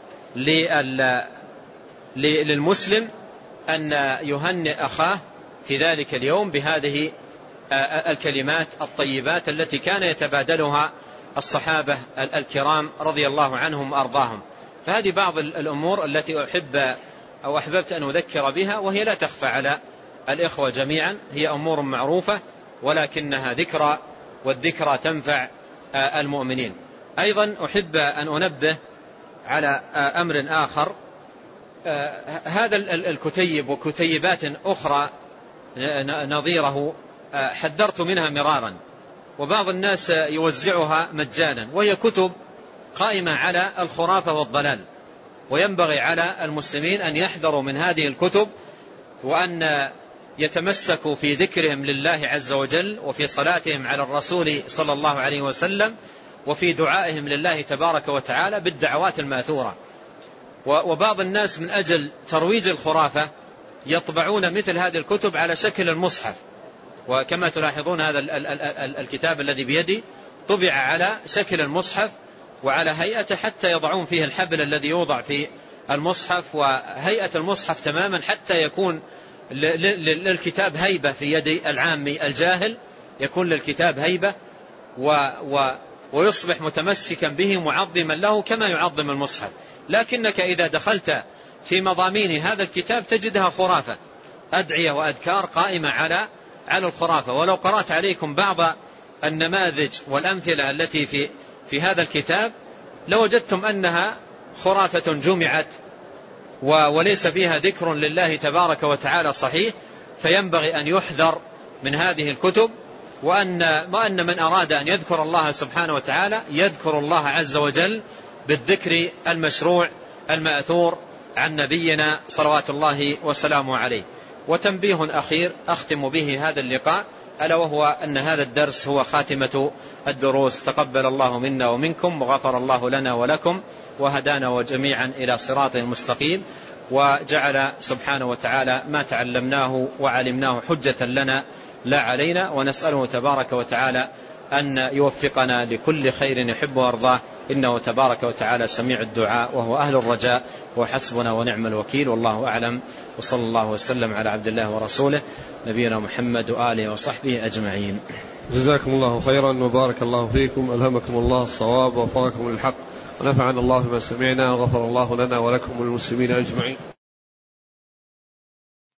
للمسلم أن يهنئ أخاه في ذلك اليوم بهذه الكلمات الطيبات التي كان يتبادلها الصحابة الكرام رضي الله عنهم وأرضاهم. فهذه بعض الأمور التي أحب أو أحببت أن أذكر بها، وهي لا تخفى على الإخوة جميعا، هي أمور معروفة ولكنها ذكرى، والذكرى تنفع المؤمنين. أيضا أحب أن أنبه على أمر آخر، هذا الكتيب وكتيبات أخرى نظيره حذرت منها مرارا، وبعض الناس يوزعها مجانا، وهي كتب قائمة على الخرافة والضلال. وينبغي على المسلمين أن يحذروا من هذه الكتب، وأن يتمسكوا في ذكرهم لله عز وجل، وفي صلاتهم على الرسول صلى الله عليه وسلم، وفي دعائهم لله تبارك وتعالى بالدعوات الماثورة. وبعض الناس من أجل ترويج الخرافة يطبعون مثل هذه الكتب على شكل المصحف، وكما تلاحظون هذا الكتاب الذي بيدي طبع على شكل المصحف وعلى هيئته، حتى يضعون فيه الحبل الذي يوضع في المصحف وهيئة المصحف تماما، حتى يكون للكتاب هيبة في يد العامي الجاهل، يكون للكتاب هيبة و و ويصبح متمسكا به معظما له كما يعظم المصحف. لكنك إذا دخلت في مضامين هذا الكتاب تجدها خرافة، أدعية وأذكار قائمة على على الخرافة. ولو قرأت عليكم بعض النماذج والأمثلة التي في في هذا الكتاب لوجدتم أنها خرافة جمعت وليس فيها ذكر لله تبارك وتعالى صحيح. فينبغي أن يحذر من هذه الكتب، وأن وأن من أراد أن يذكر الله سبحانه وتعالى يذكر الله عز وجل بالذكر المشروع المأثور عن نبينا صلوات الله وسلامه عليه. وتنبيه أخير أختم به هذا اللقاء، ألا وهو أن هذا الدرس هو خاتمة الدروس. تقبل الله منا ومنكم، وغفر الله لنا ولكم، وهدانا وجميعا إلى صراط مستقيم، وجعل سبحانه وتعالى ما تعلمناه وعلمناه حجة لنا لا علينا. ونسأله تبارك وتعالى أن يوفقنا لكل خير يحب وارضاه، إنه تبارك وتعالى سميع الدعاء وهو أهل الرجاء، وحسبنا ونعم الوكيل، والله أعلم. وصلى الله وسلم على عبد الله ورسوله نبينا محمد وآله وصحبه أجمعين. جزاكم الله خيرا وبارك الله فيكم، ألهمكم الله الصواب ووفقكم للحق، ونفعنا الله بما سمعنا، وغفر الله لنا ولكم وللمسلمين أجمعين.